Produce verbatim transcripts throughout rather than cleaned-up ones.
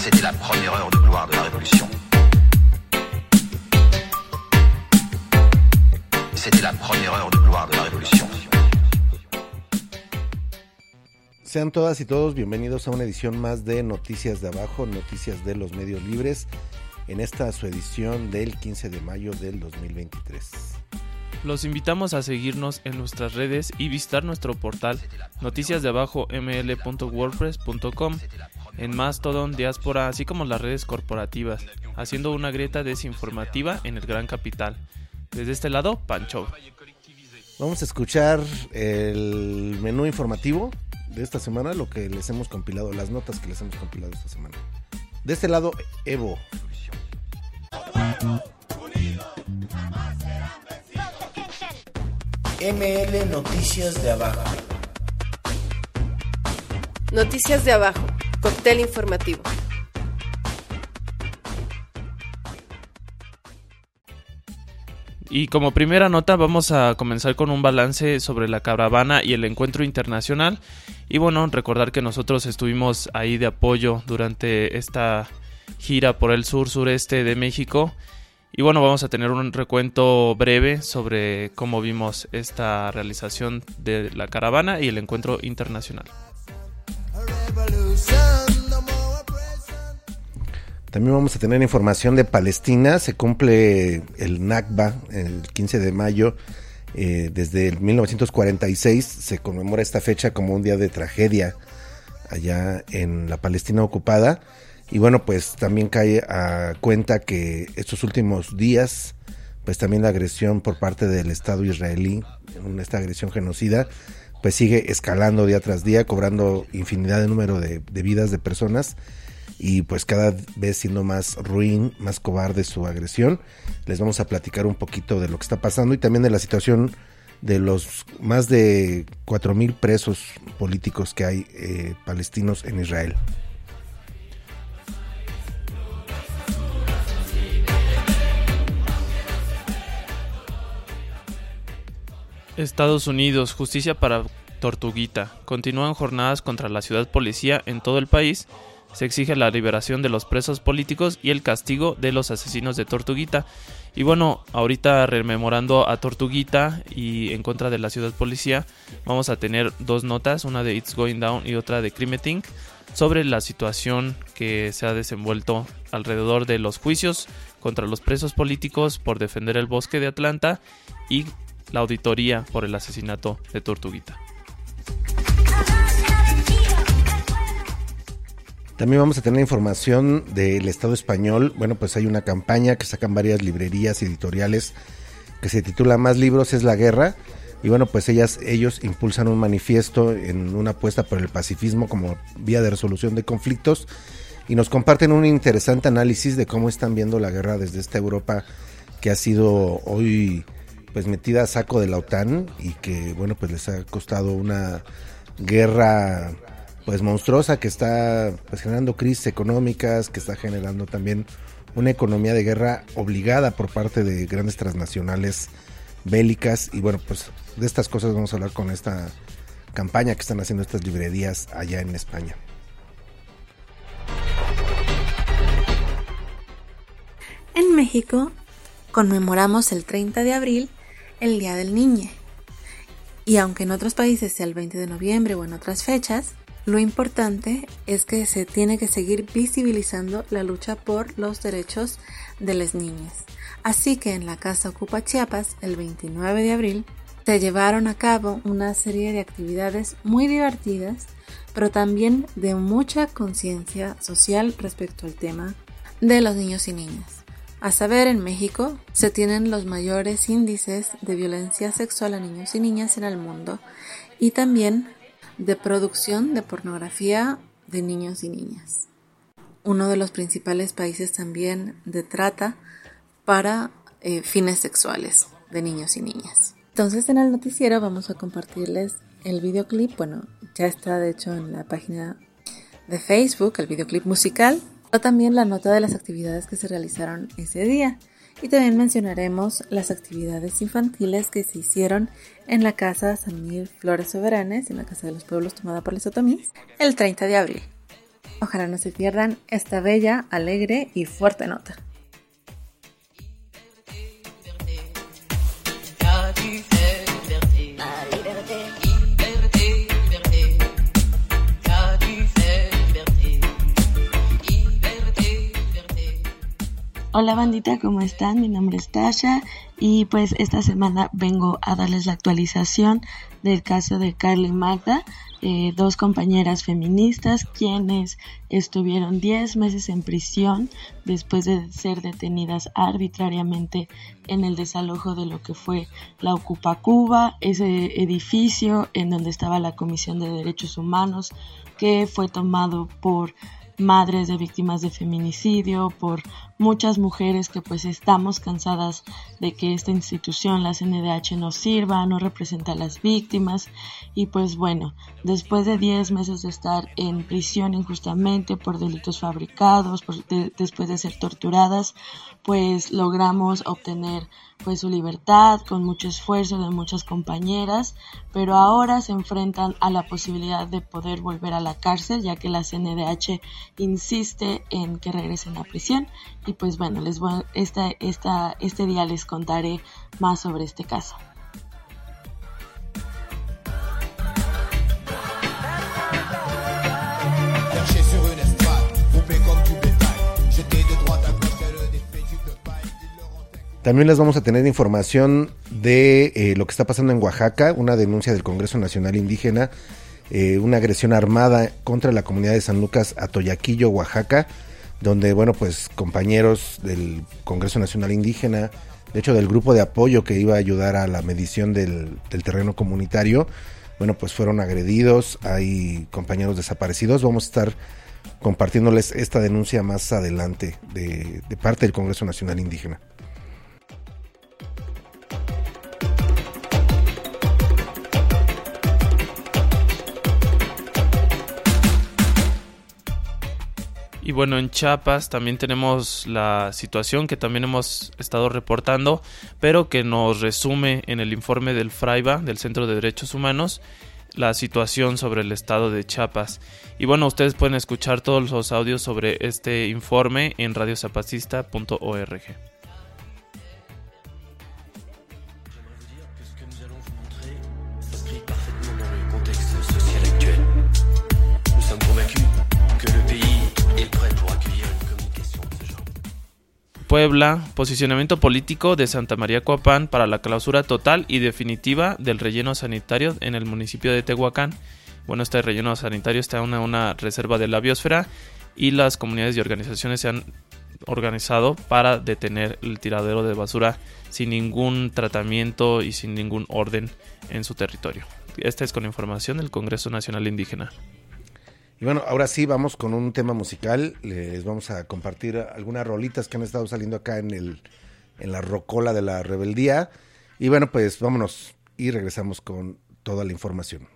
C'était la première heure de gloire de la révolution. C'était la première heure de gloire de la révolution. Sean todas y todos bienvenidos a una edición más de Noticias de Abajo, Noticias de los Medios Libres, en esta su edición del quince de mayo del dos mil veintitrés. Los invitamos a seguirnos en nuestras redes y visitar nuestro portal noticias de abajo m l punto wordpress punto com, en Mastodon, Diáspora, así como las redes corporativas, haciendo una grieta desinformativa en el Gran Capital. Desde este lado, Pancho. Vamos a escuchar el menú informativo de esta semana, lo que les hemos compilado, las notas que les hemos compilado esta semana. De este lado, Evo. M L Noticias de Abajo. Noticias de Abajo, cóctel informativo. Y como primera nota vamos a comenzar con un balance sobre la caravana y el encuentro internacional. Y bueno, recordar que nosotros estuvimos ahí de apoyo durante esta gira por el sur sureste de México. Y bueno, vamos a tener un recuento breve sobre cómo vimos esta realización de la caravana y el encuentro internacional. También vamos a tener información de Palestina. Se cumple el Nakba el quince de mayo. Eh, desde el mil novecientos cuarenta y seis se conmemora esta fecha como un día de tragedia allá en la Palestina ocupada. Y bueno, pues también cae a cuenta que estos últimos días, pues también la agresión por parte del Estado israelí, esta agresión genocida, pues sigue escalando día tras día, cobrando infinidad de número de, de vidas de personas y pues cada vez siendo más ruin, más cobarde su agresión. Les vamos a platicar un poquito de lo que está pasando y también de la situación de los más de cuatro mil presos políticos que hay eh, palestinos en Israel. Estados Unidos, justicia para Tortuguita. Continúan jornadas contra la ciudad policía en todo el país. Se exige la liberación de los presos políticos y el castigo de los asesinos de Tortuguita. Y bueno, ahorita rememorando a Tortuguita y en contra de la ciudad policía, vamos a tener dos notas, una de It's Going Down y otra de Crimetink, sobre la situación que se ha desenvuelto alrededor de los juicios contra los presos políticos por defender el bosque de Atlanta y la auditoría por el asesinato de Tortuguita. También vamos a tener información del Estado español. Bueno, pues hay una campaña que sacan varias librerías editoriales que se titula Más libros es la guerra. Y bueno, pues ellas, ellos impulsan un manifiesto en una apuesta por el pacifismo como vía de resolución de conflictos. Y nos comparten un interesante análisis de cómo están viendo la guerra desde esta Europa que ha sido hoy pues metida a saco de la OTAN y que bueno pues les ha costado una guerra pues monstruosa que está pues generando crisis económicas, que está generando también una economía de guerra obligada por parte de grandes transnacionales bélicas. Y bueno, pues de estas cosas vamos a hablar con esta campaña que están haciendo estas librerías allá en España. En México conmemoramos el treinta de abril el Día del Niño. Y aunque en otros países sea el veinte de noviembre o en otras fechas, lo importante es que se tiene que seguir visibilizando la lucha por los derechos de las niñas. Así que en la Casa Ocupa Chiapas, el veintinueve de abril, se llevaron a cabo una serie de actividades muy divertidas, pero también de mucha conciencia social respecto al tema de los niños y niñas. A saber, en México se tienen los mayores índices de violencia sexual a niños y niñas en el mundo y también de producción de pornografía de niños y niñas. Uno de los principales países también de trata para eh, fines sexuales de niños y niñas. Entonces en el noticiero vamos a compartirles el videoclip, bueno, ya está de hecho en la página de Facebook, el videoclip musical, o también la nota de las actividades que se realizaron ese día. Y también mencionaremos las actividades infantiles que se hicieron en la Casa San Miguel Flores Soberanes, en la Casa de los Pueblos tomada por los otomíes, el treinta de abril. Ojalá no se pierdan esta bella, alegre y fuerte nota. Hola bandita, ¿cómo están? Mi nombre es Tasha y pues esta semana vengo a darles la actualización del caso de Carla y Magda, eh, dos compañeras feministas quienes estuvieron diez meses en prisión después de ser detenidas arbitrariamente en el desalojo de lo que fue la Ocupa Cuba, ese edificio en donde estaba la Comisión de Derechos Humanos que fue tomado por madres de víctimas de feminicidio, por muchas mujeres que pues estamos cansadas de que esta institución, la C N D H, no sirva, no representa a las víctimas y pues bueno, después de diez meses de estar en prisión injustamente por delitos fabricados, por de, después de ser torturadas, pues logramos obtener pues su libertad con mucho esfuerzo de muchas compañeras, pero ahora se enfrentan a la posibilidad de poder volver a la cárcel, ya que la C N D H insiste en que regresen a prisión y pues bueno, les voy, esta, esta, este día les contaré más sobre este caso. También les vamos a tener información de eh, lo que está pasando en Oaxaca, una denuncia del Congreso Nacional Indígena, eh, una agresión armada contra la comunidad de San Lucas Atoyaquillo, Oaxaca, donde, bueno, pues compañeros del Congreso Nacional Indígena, de hecho del grupo de apoyo que iba a ayudar a la medición del, del terreno comunitario, bueno, pues fueron agredidos, hay compañeros desaparecidos. Vamos a estar compartiéndoles esta denuncia más adelante de, de parte del Congreso Nacional Indígena. Y bueno, en Chiapas también tenemos la situación que también hemos estado reportando, pero que nos resume en el informe del FRAIBA, del Centro de Derechos Humanos, la situación sobre el estado de Chiapas. Y bueno, ustedes pueden escuchar todos los audios sobre este informe en radio zapatista punto org. Puebla, posicionamiento político de Santa María Coapán para la clausura total y definitiva del relleno sanitario en el municipio de Tehuacán. Bueno, este relleno sanitario está en una, una reserva de la biosfera y las comunidades y organizaciones se han organizado para detener el tiradero de basura sin ningún tratamiento y sin ningún orden en su territorio. Esta es con información del Congreso Nacional Indígena. Y bueno, ahora sí vamos con un tema musical. Les vamos a compartir algunas rolitas que han estado saliendo acá en el en la rocola de la rebeldía. Y bueno, pues vámonos y regresamos con toda la información.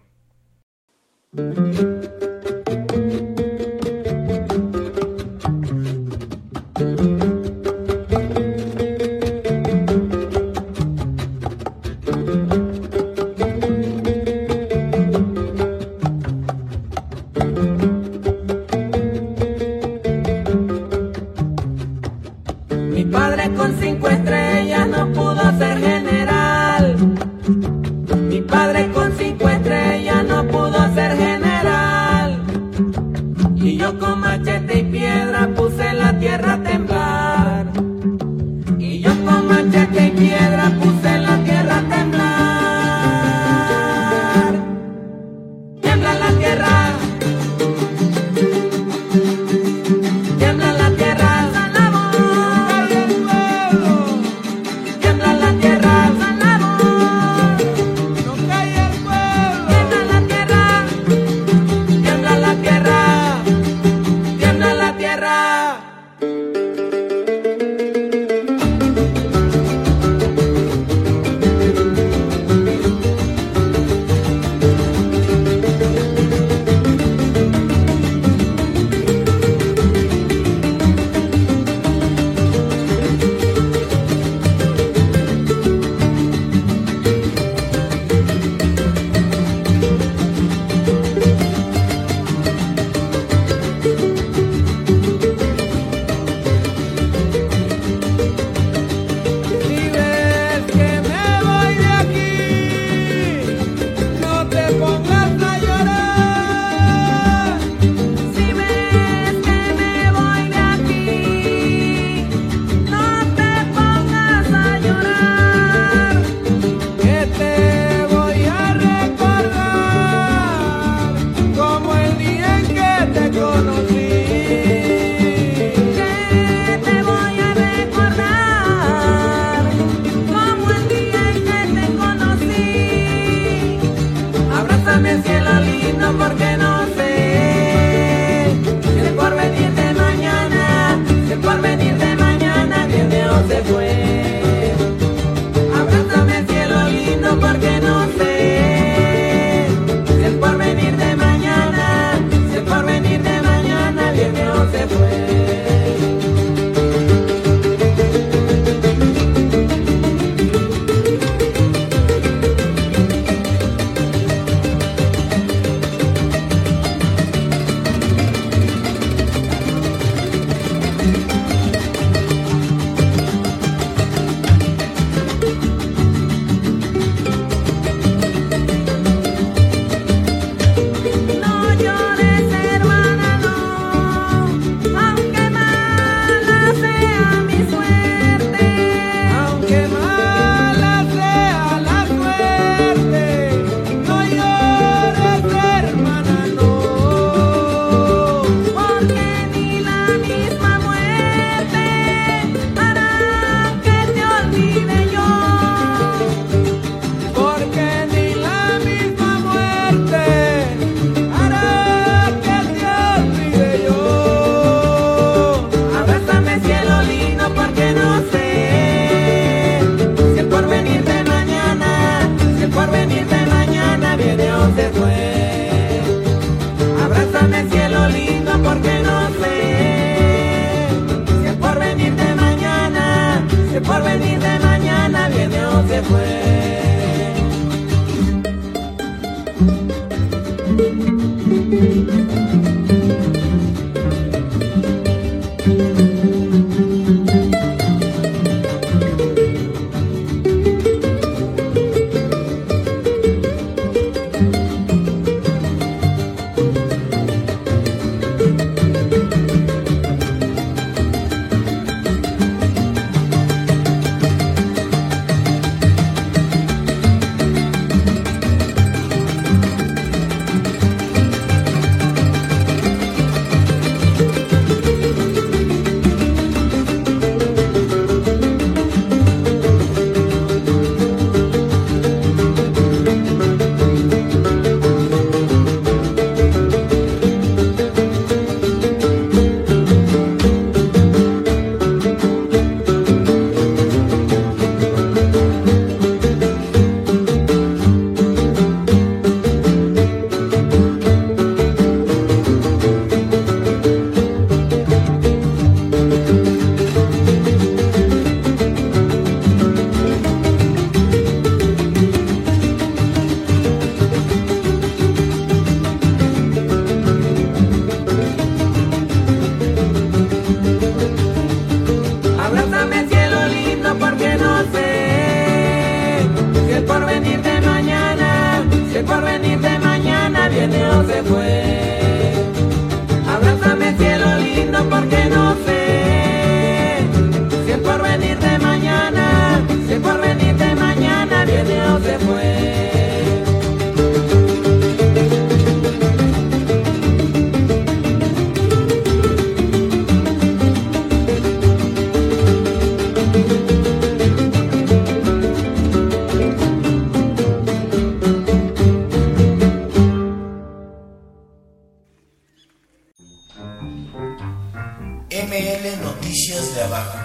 Mi padre con cinco estrellas no pudo ser general. lindo porque no sé si el porvenir de mañana, si el porvenir de mañana viene o se fue. Abrázame cielo lindo porque no sé si el porvenir de mañana, si el porvenir de mañana viene o se fue. M L Noticias de Abajo.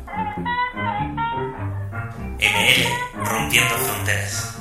M L Rompiendo Fronteras.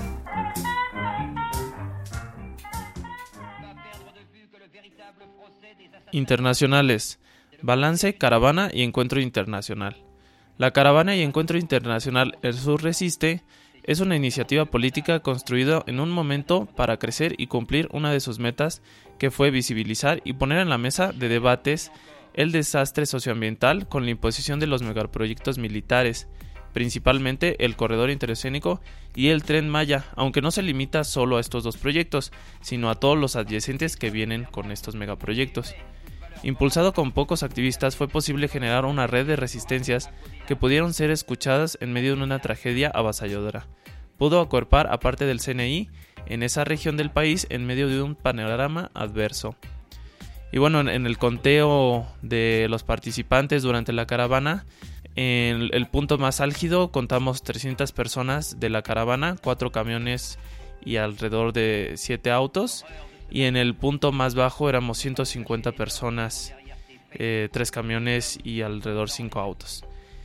Internacionales. Balance, Caravana y Encuentro Internacional. La Caravana y Encuentro Internacional El Sur Resiste es una iniciativa política construida en un momento para crecer y cumplir una de sus metas, que fue visibilizar y poner en la mesa de debates el desastre socioambiental con la imposición de los megaproyectos militares, principalmente el Corredor Interoceánico y el Tren Maya, aunque no se limita solo a estos dos proyectos, sino a todos los adyacentes que vienen con estos megaproyectos. Impulsado con pocos activistas, fue posible generar una red de resistencias que pudieron ser escuchadas en medio de una tragedia avasalladora. Pudo acuerpar a parte del C N I en esa región del país en medio de un panorama adverso. Y bueno, en el conteo de los participantes durante la caravana, en el punto más álgido contamos trescientas personas de la caravana, cuatro camiones y alrededor de siete autos. y en el punto más bajo éramos ciento cincuenta personas, eh, tres camiones y alrededor cinco autos.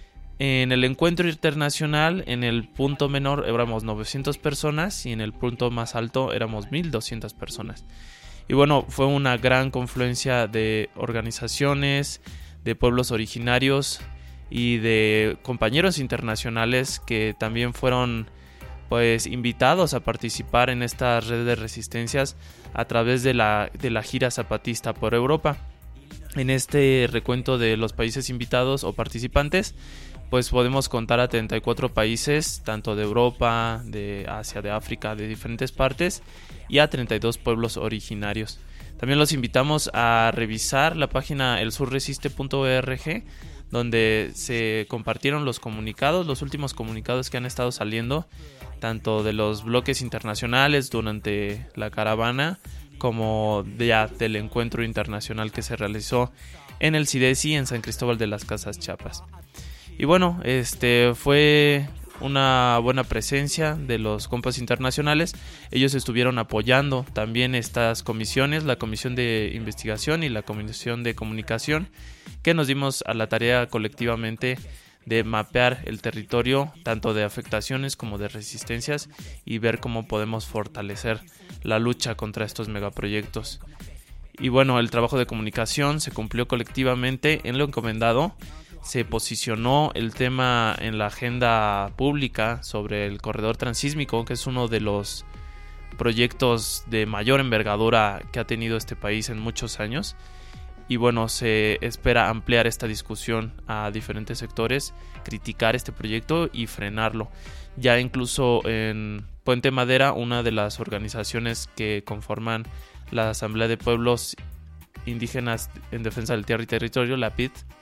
En el encuentro internacional, en el punto menor éramos novecientas personas y en el punto más alto éramos mil doscientas personas. Y bueno, fue una gran confluencia de organizaciones, de pueblos originarios y de compañeros internacionales que también fueron pues invitados a participar en esta red de resistencias a través de la, de la gira zapatista por Europa. En este recuento de los países invitados o participantes, pues podemos contar a treinta y cuatro países, tanto de Europa, de Asia, de África, de diferentes partes, y a treinta y dos pueblos originarios. También los invitamos a revisar la página el sur resiste punto org, donde se compartieron los comunicados, los últimos comunicados que han estado saliendo, tanto de los bloques internacionales durante la caravana, como ya del encuentro internacional que se realizó en el CIDESI en San Cristóbal de las Casas, Chiapas. Y bueno, este fue una buena presencia de los compas internacionales. Ellos estuvieron apoyando también estas comisiones, la comisión de investigación y la comisión de comunicación, que nos dimos a la tarea colectivamente de mapear el territorio, tanto de afectaciones como de resistencias, y ver cómo podemos fortalecer la lucha contra estos megaproyectos. Y bueno, el trabajo de comunicación se cumplió colectivamente en lo encomendado. Se posicionó el tema en la agenda pública sobre el corredor transísmico, que es uno de los proyectos de mayor envergadura que ha tenido este país en muchos años. Y bueno, se espera ampliar esta discusión a diferentes sectores, criticar este proyecto y frenarlo. Ya incluso en Puente Madera, una de las organizaciones que conforman la Asamblea de Pueblos Indígenas en Defensa del Tierra y Territorio, la P I T,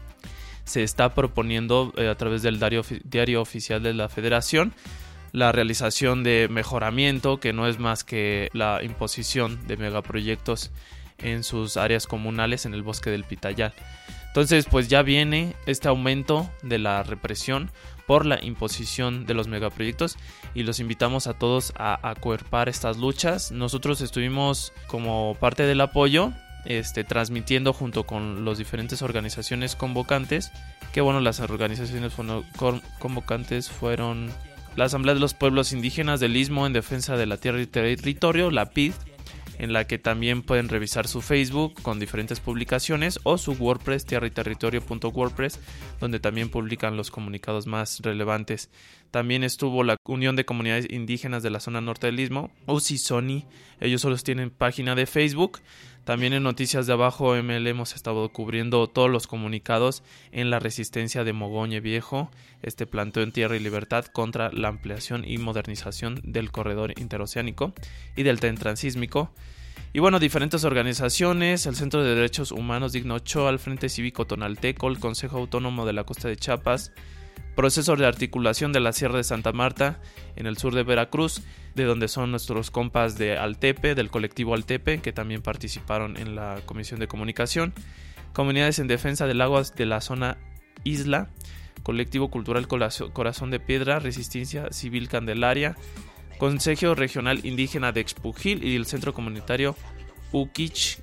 se está proponiendo eh, a través del diario, diario oficial de la Federación la realización de mejoramiento, que no es más que la imposición de megaproyectos en sus áreas comunales en el bosque del Pitayal. Entonces, pues ya viene este aumento de la represión por la imposición de los megaproyectos, y los invitamos a todos a acuerpar estas luchas. Nosotros estuvimos como parte del apoyo Este, transmitiendo junto con las diferentes organizaciones convocantes, que bueno, las organizaciones convocantes fueron la Asamblea de los Pueblos Indígenas del Istmo en Defensa de la Tierra y Territorio, la P I D, en la que también pueden revisar su Facebook con diferentes publicaciones, o su WordPress, tierra y territorio punto wordpress, donde también publican los comunicados más relevantes. También estuvo la Unión de Comunidades Indígenas de la Zona Norte del Istmo, U C I S O N I, ellos solo tienen página de Facebook. También en Noticias de Abajo M L hemos estado cubriendo todos los comunicados en la resistencia de Mogoñe Viejo, este planteo en Tierra y Libertad contra la ampliación y modernización del corredor interoceánico y del tren transísmico. Y bueno, diferentes organizaciones, el Centro de Derechos Humanos Digno Ochoa, el Frente Cívico Tonalteco, el Consejo Autónomo de la Costa de Chiapas, Proceso de Articulación de la Sierra de Santa Marta en el sur de Veracruz, de donde son nuestros compas de Altepe, del colectivo Altepe, que también participaron en la Comisión de Comunicación, Comunidades en Defensa del Agua de la Zona Isla, Colectivo Cultural Corazón de Piedra, Resistencia Civil Candelaria, Consejo Regional Indígena de Expujil y el Centro Comunitario Uquich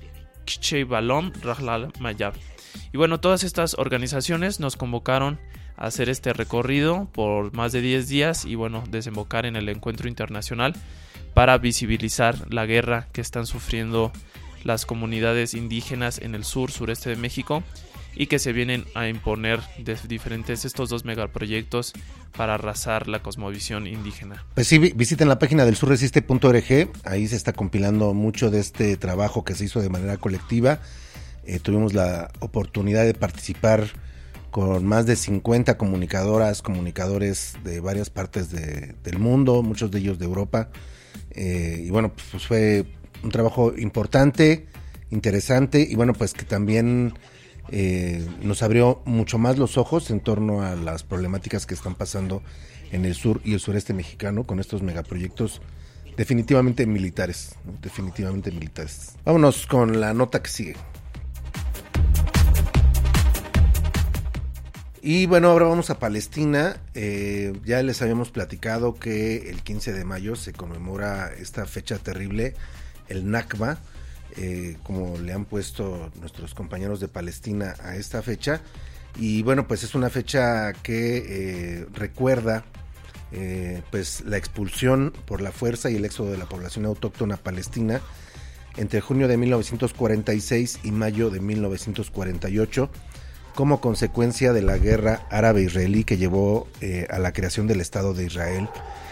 Balón Rajlal Mayab. Y bueno, todas estas organizaciones nos convocaron a hacer este recorrido por más de diez días y bueno, desembocar en el encuentro internacional para visibilizar la guerra que están sufriendo las comunidades indígenas en el sur, sureste de México, y que se vienen a imponer de diferentes estos dos megaproyectos para arrasar la cosmovisión indígena. Pues sí, visiten la página del sur resiste punto org, ahí se está compilando mucho de este trabajo que se hizo de manera colectiva. Eh, tuvimos la oportunidad de participar con más de cincuenta comunicadoras, comunicadores de varias partes de, del mundo, muchos de ellos de Europa. Eh, y bueno, pues fue un trabajo importante, interesante, y bueno, pues que también eh, nos abrió mucho más los ojos en torno a las problemáticas que están pasando en el sur y el sureste mexicano con estos megaproyectos definitivamente militares, ¿no? definitivamente militares. Vámonos con la nota que sigue. Y bueno, ahora vamos a Palestina. Eh, ya les habíamos platicado que el quince de mayo se conmemora esta fecha terrible el Nakba, eh, como le han puesto nuestros compañeros de Palestina a esta fecha. Y bueno, pues es una fecha que eh, recuerda eh, pues la expulsión por la fuerza y el éxodo de la población autóctona palestina entre junio de mil novecientos cuarenta y seis y mayo de mil novecientos cuarenta y ocho, como consecuencia de la guerra árabe-israelí que llevó eh, a la creación del Estado de Israel.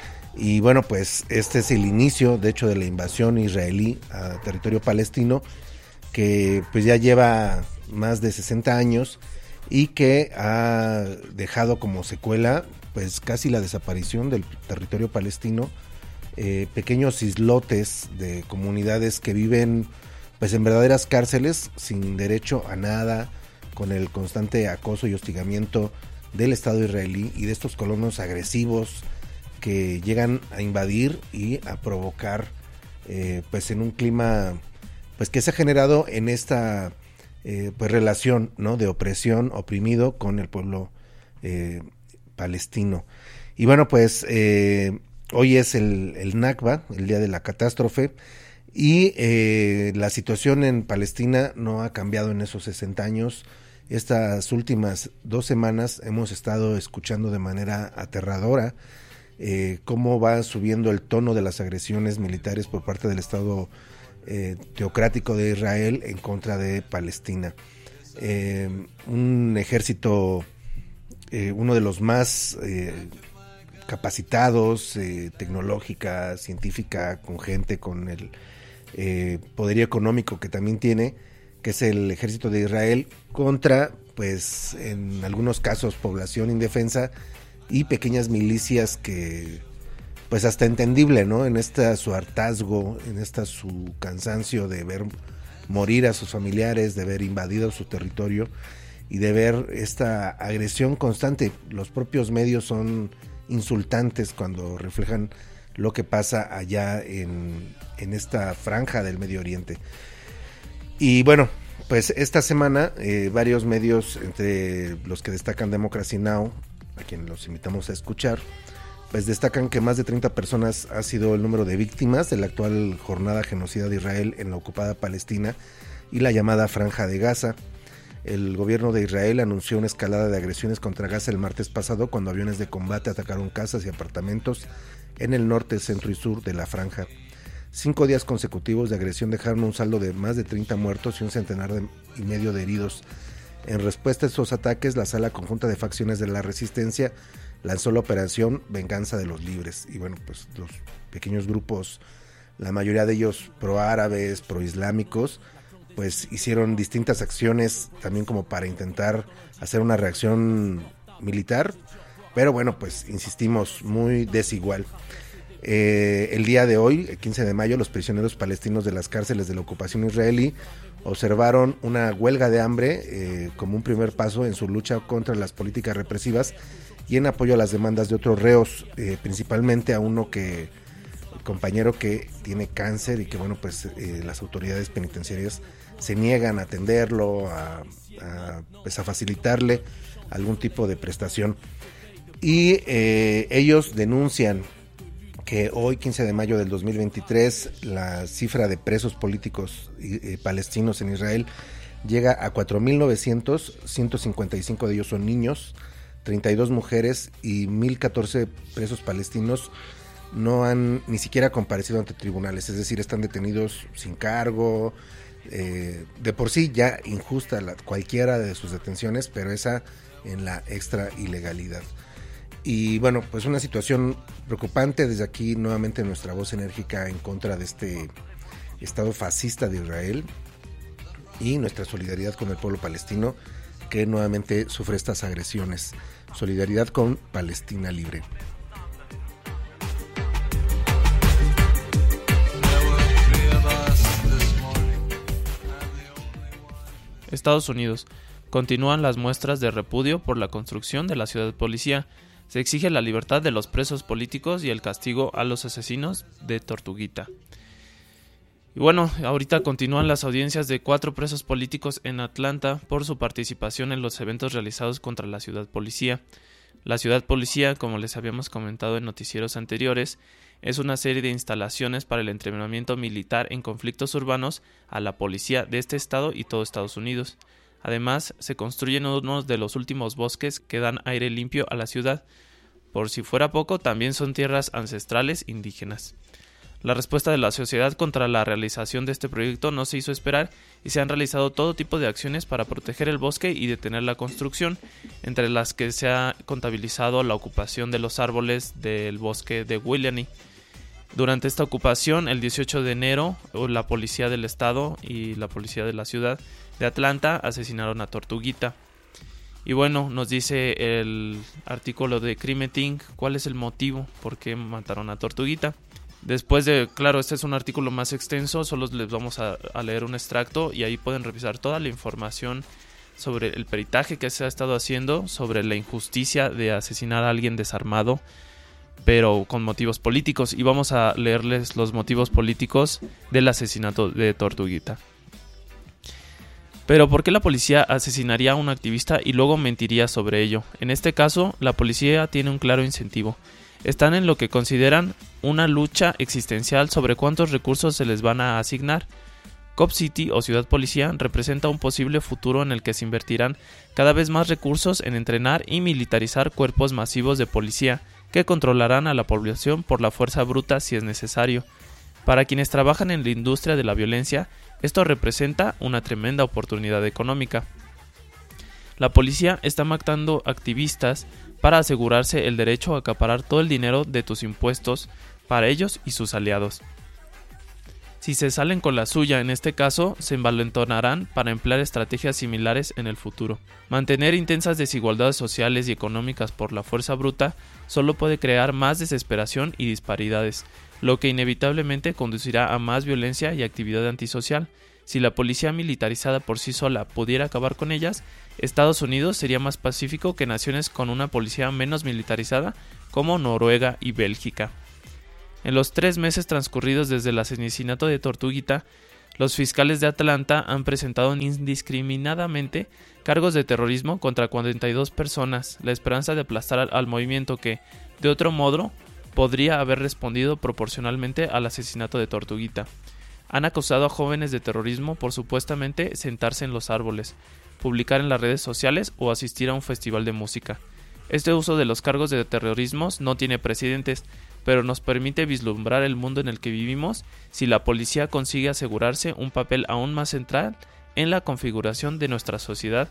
Y bueno, pues este es el inicio, de hecho, de la invasión israelí a territorio palestino, que pues ya lleva más de sesenta años y que ha dejado como secuela pues casi la desaparición del territorio palestino, eh, pequeños islotes de comunidades que viven pues en verdaderas cárceles, sin derecho a nada, con el constante acoso y hostigamiento del Estado israelí y de estos colonos agresivos que llegan a invadir y a provocar eh, pues en un clima pues que se ha generado en esta eh, pues relación, ¿no?, de opresión, oprimido con el pueblo eh, palestino. Y bueno, pues eh, hoy es el, el Nakba, el día de la catástrofe, y eh, la situación en Palestina no ha cambiado en esos sesenta años. Estas últimas dos semanas hemos estado escuchando de manera aterradora eh, cómo va subiendo el tono de las agresiones militares por parte del Estado eh, teocrático de Israel en contra de Palestina. Eh, un ejército, eh, uno de los más eh, capacitados, eh, tecnológica, científica, con gente con el eh, poderío económico que también tiene, que es el ejército de Israel, contra, pues, en algunos casos, población indefensa y pequeñas milicias que, pues, hasta entendible, ¿no?, en esta su hartazgo, en esta su cansancio de ver morir a sus familiares, de ver invadido su territorio y de ver esta agresión constante. Los propios medios son insultantes cuando reflejan lo que pasa allá en, en esta franja del Medio Oriente. Y bueno, pues esta semana eh, varios medios, entre los que destacan Democracy Now!, a quien los invitamos a escuchar, pues destacan que más de treinta personas ha sido el número de víctimas de la actual jornada genocida de Israel en la ocupada Palestina y la llamada Franja de Gaza. El gobierno de Israel anunció una escalada de agresiones contra Gaza el martes pasado, cuando aviones de combate atacaron casas y apartamentos en el norte, centro y sur de la franja. Cinco días consecutivos de agresión dejaron un saldo de más de treinta muertos y un centenar de, y medio de heridos. En respuesta a estos ataques, la Sala Conjunta de Facciones de la Resistencia lanzó la operación Venganza de los Libres. Y bueno, pues los pequeños grupos, la mayoría de ellos proárabes, proislámicos, pues hicieron distintas acciones también como para intentar hacer una reacción militar, pero bueno, pues insistimos, muy desigual. Eh, el día de hoy, el quince de mayo, los prisioneros palestinos de las cárceles de la ocupación israelí observaron una huelga de hambre eh, como un primer paso en su lucha contra las políticas represivas y en apoyo a las demandas de otros reos, eh, principalmente a uno que, el compañero que tiene cáncer y que bueno, pues eh, las autoridades penitenciarias se niegan a atenderlo, a, a, pues a facilitarle algún tipo de prestación. Y eh, ellos denuncian que hoy, quince de mayo del dos mil veintitrés, la cifra de presos políticos eh, palestinos en Israel llega a cuatro mil novecientos, ciento cincuenta y cinco de ellos son niños, treinta y dos mujeres y mil catorce presos palestinos no han ni siquiera comparecido ante tribunales, es decir, están detenidos sin cargo, eh, de por sí ya injusta la, cualquiera de sus detenciones, pero esa en la extra ilegalidad. Y bueno, pues una situación preocupante. Desde aquí nuevamente nuestra voz enérgica en contra de este Estado fascista de Israel y nuestra solidaridad con el pueblo palestino que nuevamente sufre estas agresiones. Solidaridad con Palestina libre. Estados Unidos. Continúan las muestras de repudio por la construcción de la ciudad policía. Se exige la libertad de los presos políticos y el castigo a los asesinos de Tortuguita. Y bueno, ahorita continúan las audiencias de cuatro presos políticos en Atlanta por su participación en los eventos realizados contra la ciudad policía. La ciudad policía, como les habíamos comentado en noticieros anteriores, es una serie de instalaciones para el entrenamiento militar en conflictos urbanos a la policía de este estado y todo Estados Unidos. Además, se construyen unos de los últimos bosques que dan aire limpio a la ciudad. Por si fuera poco, también son tierras ancestrales indígenas. La respuesta de la sociedad contra la realización de este proyecto no se hizo esperar y se han realizado todo tipo de acciones para proteger el bosque y detener la construcción, entre las que se ha contabilizado la ocupación de los árboles del bosque de Williani. Durante esta ocupación, el dieciocho de enero, la policía del estado y la policía de la ciudad de Atlanta asesinaron a Tortuguita. Y bueno, nos dice el artículo de Crime Inc cuál es el motivo por qué mataron a Tortuguita. Después de, claro, este es un artículo más extenso, solo les vamos a, a leer un extracto y ahí pueden revisar toda la información sobre el peritaje que se ha estado haciendo, sobre la injusticia de asesinar a alguien desarmado, pero con motivos políticos. Y vamos a leerles los motivos políticos del asesinato de Tortuguita. Pero ¿por qué la policía asesinaría a un activista y luego mentiría sobre ello? En este caso, la policía tiene un claro incentivo. Están en lo que consideran una lucha existencial sobre cuántos recursos se les van a asignar. Cop City o Ciudad Policía representa un posible futuro en el que se invertirán cada vez más recursos en entrenar y militarizar cuerpos masivos de policía que controlarán a la población por la fuerza bruta si es necesario. Para quienes trabajan en la industria de la violencia, esto representa una tremenda oportunidad económica. La policía está matando activistas para asegurarse el derecho a acaparar todo el dinero de tus impuestos para ellos y sus aliados. Si se salen con la suya en este caso, se envalentonarán para emplear estrategias similares en el futuro. Mantener intensas desigualdades sociales y económicas por la fuerza bruta solo puede crear más desesperación y disparidades, lo que inevitablemente conducirá a más violencia y actividad antisocial. Si la policía militarizada por sí sola pudiera acabar con ellas, Estados Unidos sería más pacífico que naciones con una policía menos militarizada como Noruega y Bélgica. En los tres meses transcurridos desde el asesinato de Tortuguita, los fiscales de Atlanta han presentado indiscriminadamente cargos de terrorismo contra cuarenta y dos personas, la esperanza de aplastar al, al movimiento que, de otro modo, podría haber respondido proporcionalmente al asesinato de Tortuguita. Han acusado a jóvenes de terrorismo por supuestamente sentarse en los árboles, publicar en las redes sociales o asistir a un festival de música. Este uso de los cargos de terrorismo no tiene precedentes, pero nos permite vislumbrar el mundo en el que vivimos si la policía consigue asegurarse un papel aún más central en la configuración de nuestra sociedad.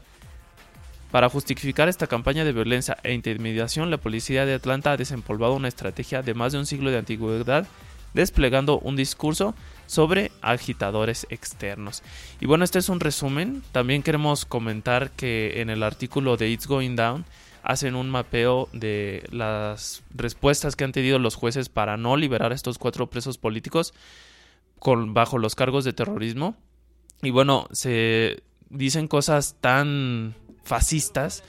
Para justificar esta campaña de violencia e intimidación, la policía de Atlanta ha desempolvado una estrategia de más de un siglo de antigüedad, desplegando un discurso sobre agitadores externos. Y bueno, este es un resumen. También queremos comentar que en el artículo de It's Going Down hacen un mapeo de las respuestas que han tenido los jueces para no liberar a estos cuatro presos políticos con, bajo los cargos de terrorismo. Y bueno, se dicen cosas tan fascistas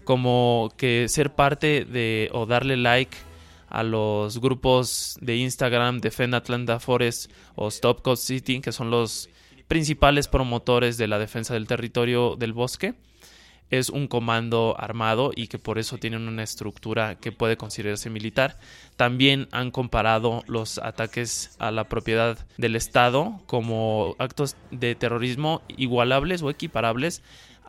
como que ser parte de o darle like a los grupos de Instagram Defend Atlanta Forest o Stop Cop City, que son los principales promotores de la defensa del territorio del bosque. Es un comando armado y que por eso tienen una estructura que puede considerarse militar. También han comparado los ataques a la propiedad del Estado como actos de terrorismo igualables o equiparables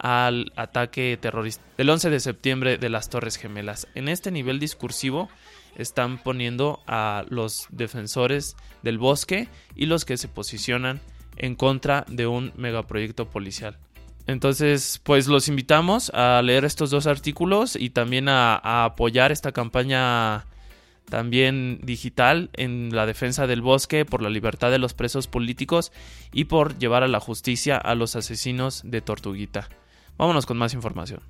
al ataque terrorista del once de septiembre de las Torres Gemelas. En este nivel discursivo están poniendo a los defensores del bosque y los que se posicionan en contra de un megaproyecto policial. Entonces, pues los invitamos a leer estos dos artículos y también a, a apoyar esta campaña también digital en la defensa del bosque, por la libertad de los presos políticos y por llevar a la justicia a los asesinos de Tortuguita. Vámonos con más información.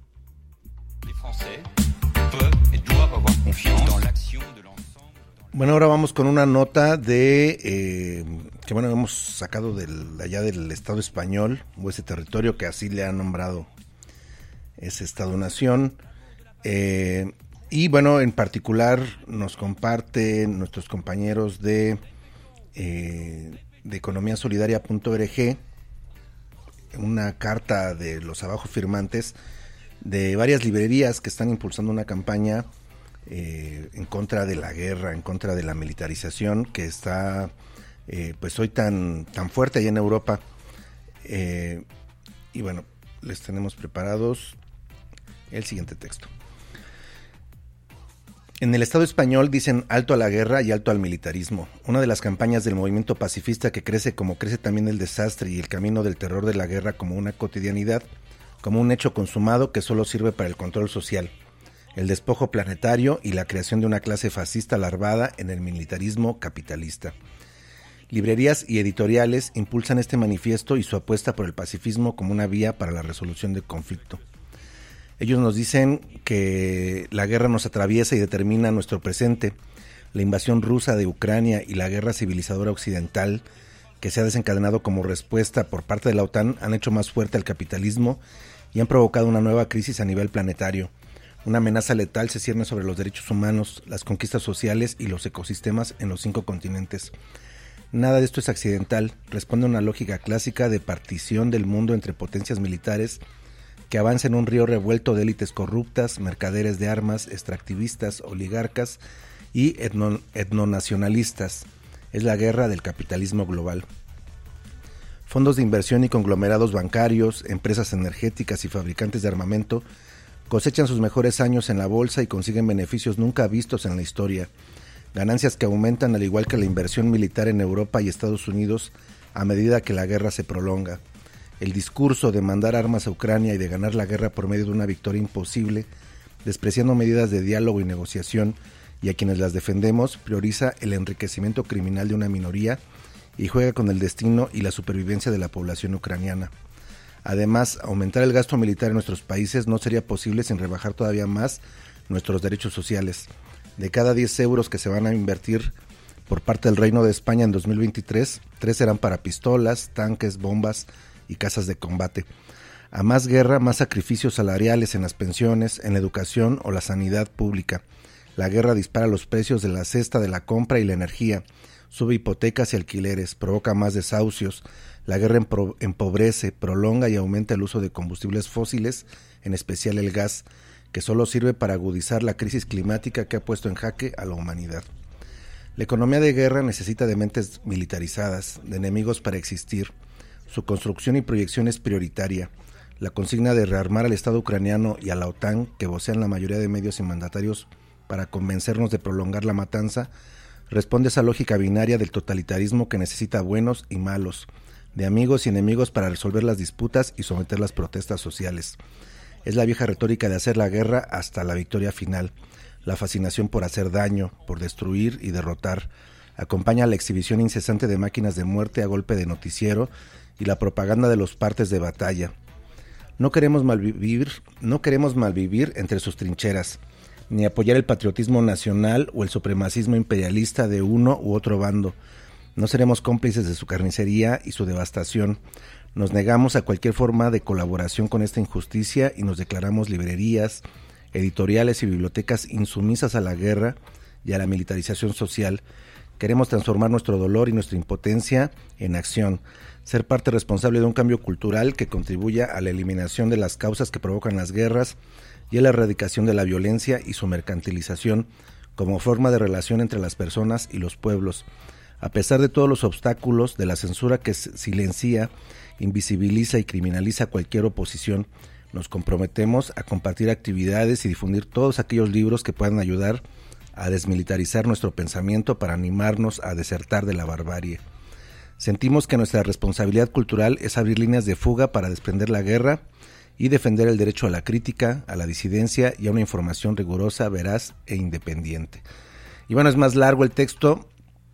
Bueno, ahora vamos con una nota de eh, que bueno hemos sacado del, allá del Estado español, o ese territorio que así le han nombrado ese Estado-nación. Eh, y bueno, en particular nos comparten nuestros compañeros de, eh, de economía solidaria punto org una carta de los abajo firmantes de varias librerías que están impulsando una campaña eh, en contra de la guerra, en contra de la militarización que está eh, pues hoy tan, tan fuerte allá en Europa. Eh, y bueno, les tenemos preparados el siguiente texto. En el Estado español dicen alto a la guerra y alto al militarismo. Una de las campañas del movimiento pacifista que crece como crece también el desastre y el camino del terror de la guerra como una cotidianidad, como un hecho consumado que solo sirve para el control social, el despojo planetario y la creación de una clase fascista larvada en el militarismo capitalista. Librerías y editoriales impulsan este manifiesto y su apuesta por el pacifismo como una vía para la resolución del conflicto. Ellos nos dicen que la guerra nos atraviesa y determina nuestro presente. La invasión rusa de Ucrania y la guerra civilizadora occidental que se ha desencadenado como respuesta por parte de la OTAN han hecho más fuerte al capitalismo y han provocado una nueva crisis a nivel planetario. Una amenaza letal se cierne sobre los derechos humanos, las conquistas sociales y los ecosistemas en los cinco continentes. Nada de esto es accidental, responde a una lógica clásica de partición del mundo entre potencias militares que avanza en un río revuelto de élites corruptas, mercaderes de armas, extractivistas, oligarcas y etno, etnonacionalistas. Es la guerra del capitalismo global. Fondos de inversión y conglomerados bancarios, empresas energéticas y fabricantes de armamento cosechan sus mejores años en la bolsa y consiguen beneficios nunca vistos en la historia. Ganancias que aumentan al igual que la inversión militar en Europa y Estados Unidos a medida que la guerra se prolonga. El discurso de mandar armas a Ucrania y de ganar la guerra por medio de una victoria imposible, despreciando medidas de diálogo y negociación, y a quienes las defendemos, prioriza el enriquecimiento criminal de una minoría y juega con el destino y la supervivencia de la población ucraniana. Además, aumentar el gasto militar en nuestros países no sería posible sin rebajar todavía más nuestros derechos sociales. De cada diez euros que se van a invertir por parte del Reino de España en dos mil veintitrés, tres serán para pistolas, tanques, bombas y casas de combate. A más guerra, más sacrificios salariales en las pensiones, en la educación o la sanidad pública. La guerra dispara los precios de la cesta de la compra y la energía, sube hipotecas y alquileres, provoca más desahucios. La guerra empro- empobrece, prolonga y aumenta el uso de combustibles fósiles, en especial el gas, que solo sirve para agudizar la crisis climática que ha puesto en jaque a la humanidad. La economía de guerra necesita de mentes militarizadas, de enemigos para existir. Su construcción y proyección es prioritaria. La consigna de rearmar al Estado ucraniano y a la OTAN, que vocean la mayoría de medios y mandatarios para convencernos de prolongar la matanza, responde a esa lógica binaria del totalitarismo que necesita buenos y malos, de amigos y enemigos para resolver las disputas y someter las protestas sociales. Es la vieja retórica de hacer la guerra hasta la victoria final. La fascinación por hacer daño, por destruir y derrotar, acompaña la exhibición incesante de máquinas de muerte a golpe de noticiero y la propaganda de los partes de batalla. No queremos malvivir, no queremos malvivir entre sus trincheras, ni apoyar el patriotismo nacional o el supremacismo imperialista de uno u otro bando. No seremos cómplices de su carnicería y su devastación. Nos negamos a cualquier forma de colaboración con esta injusticia y nos declaramos librerías, editoriales y bibliotecas insumisas a la guerra y a la militarización social. Queremos transformar nuestro dolor y nuestra impotencia en acción, ser parte responsable de un cambio cultural que contribuya a la eliminación de las causas que provocan las guerras y a la erradicación de la violencia y su mercantilización como forma de relación entre las personas y los pueblos. A pesar de todos los obstáculos, de la censura que silencia, invisibiliza y criminaliza cualquier oposición, nos comprometemos a compartir actividades y difundir todos aquellos libros que puedan ayudar a desmilitarizar nuestro pensamiento para animarnos a desertar de la barbarie. Sentimos que nuestra responsabilidad cultural es abrir líneas de fuga para desprender la guerra y defender el derecho a la crítica, a la disidencia y a una información rigurosa, veraz e independiente. Y bueno, es más largo el texto,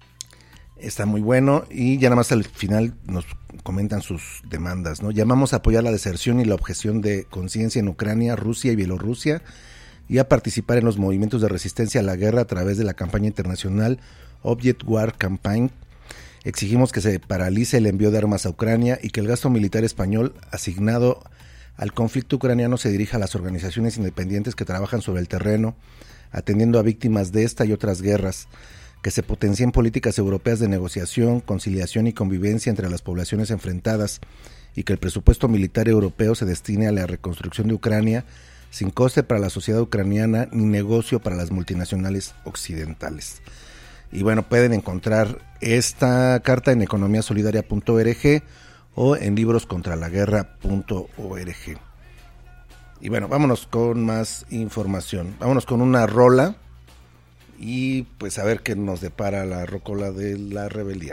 está muy bueno y ya nada más al final nos comentan sus demandas, ¿no? Llamamos a apoyar la deserción y la objeción de conciencia en Ucrania, Rusia y Bielorrusia y a participar en los movimientos de resistencia a la guerra a través de la campaña internacional Object War Campaign. Exigimos que se paralice el envío de armas a Ucrania y que el gasto militar español asignado al conflicto ucraniano se dirija a las organizaciones independientes que trabajan sobre el terreno, atendiendo a víctimas de esta y otras guerras, que se potencien políticas europeas de negociación, conciliación y convivencia entre las poblaciones enfrentadas y que el presupuesto militar europeo se destine a la reconstrucción de Ucrania sin coste para la sociedad ucraniana ni negocio para las multinacionales occidentales. Y bueno, pueden encontrar esta carta en economía solidaria punto org o en libros contra la guerra punto org. Y bueno, vámonos con más información. Vámonos con una rola y pues a ver qué nos depara la rocola de la rebeldía.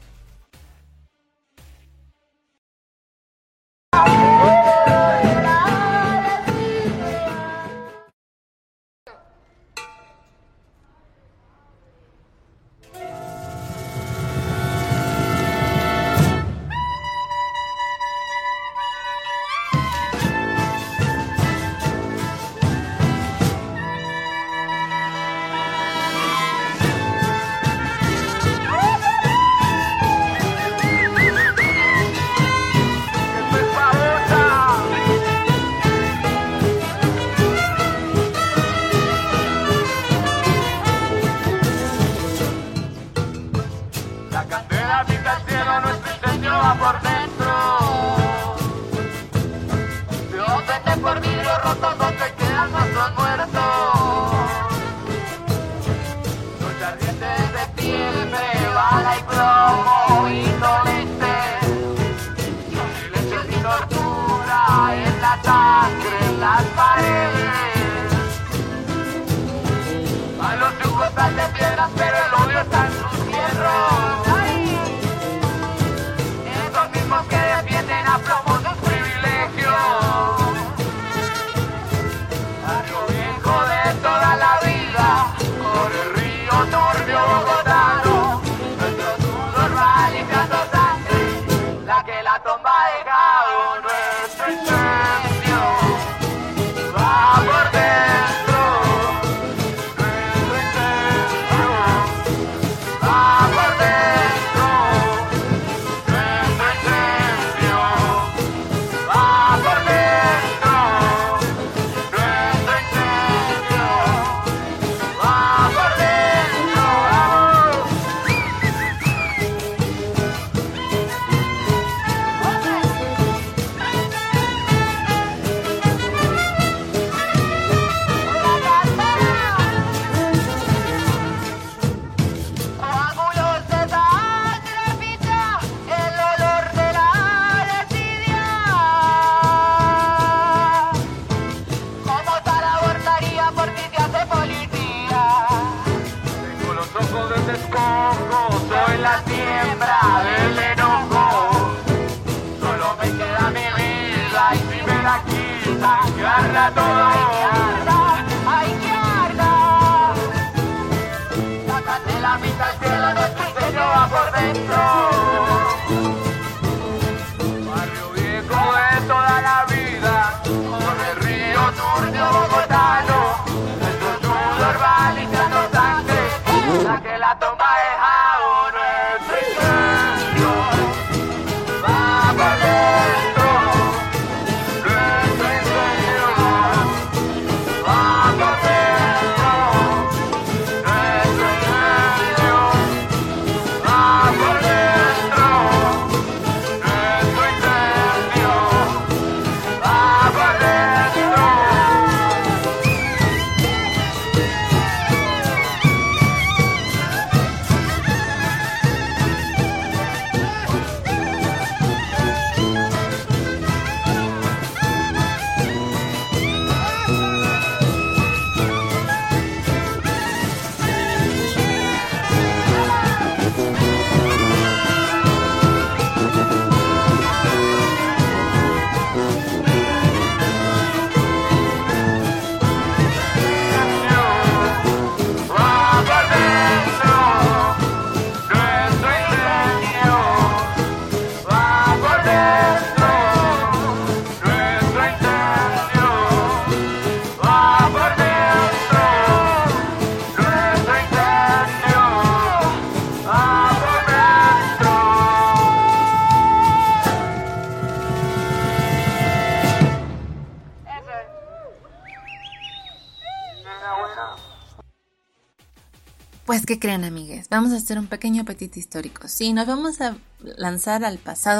Pues, ¿qué creen, amigues? Vamos a hacer un pequeño petit histórico. Sí, nos vamos a lanzar al pasado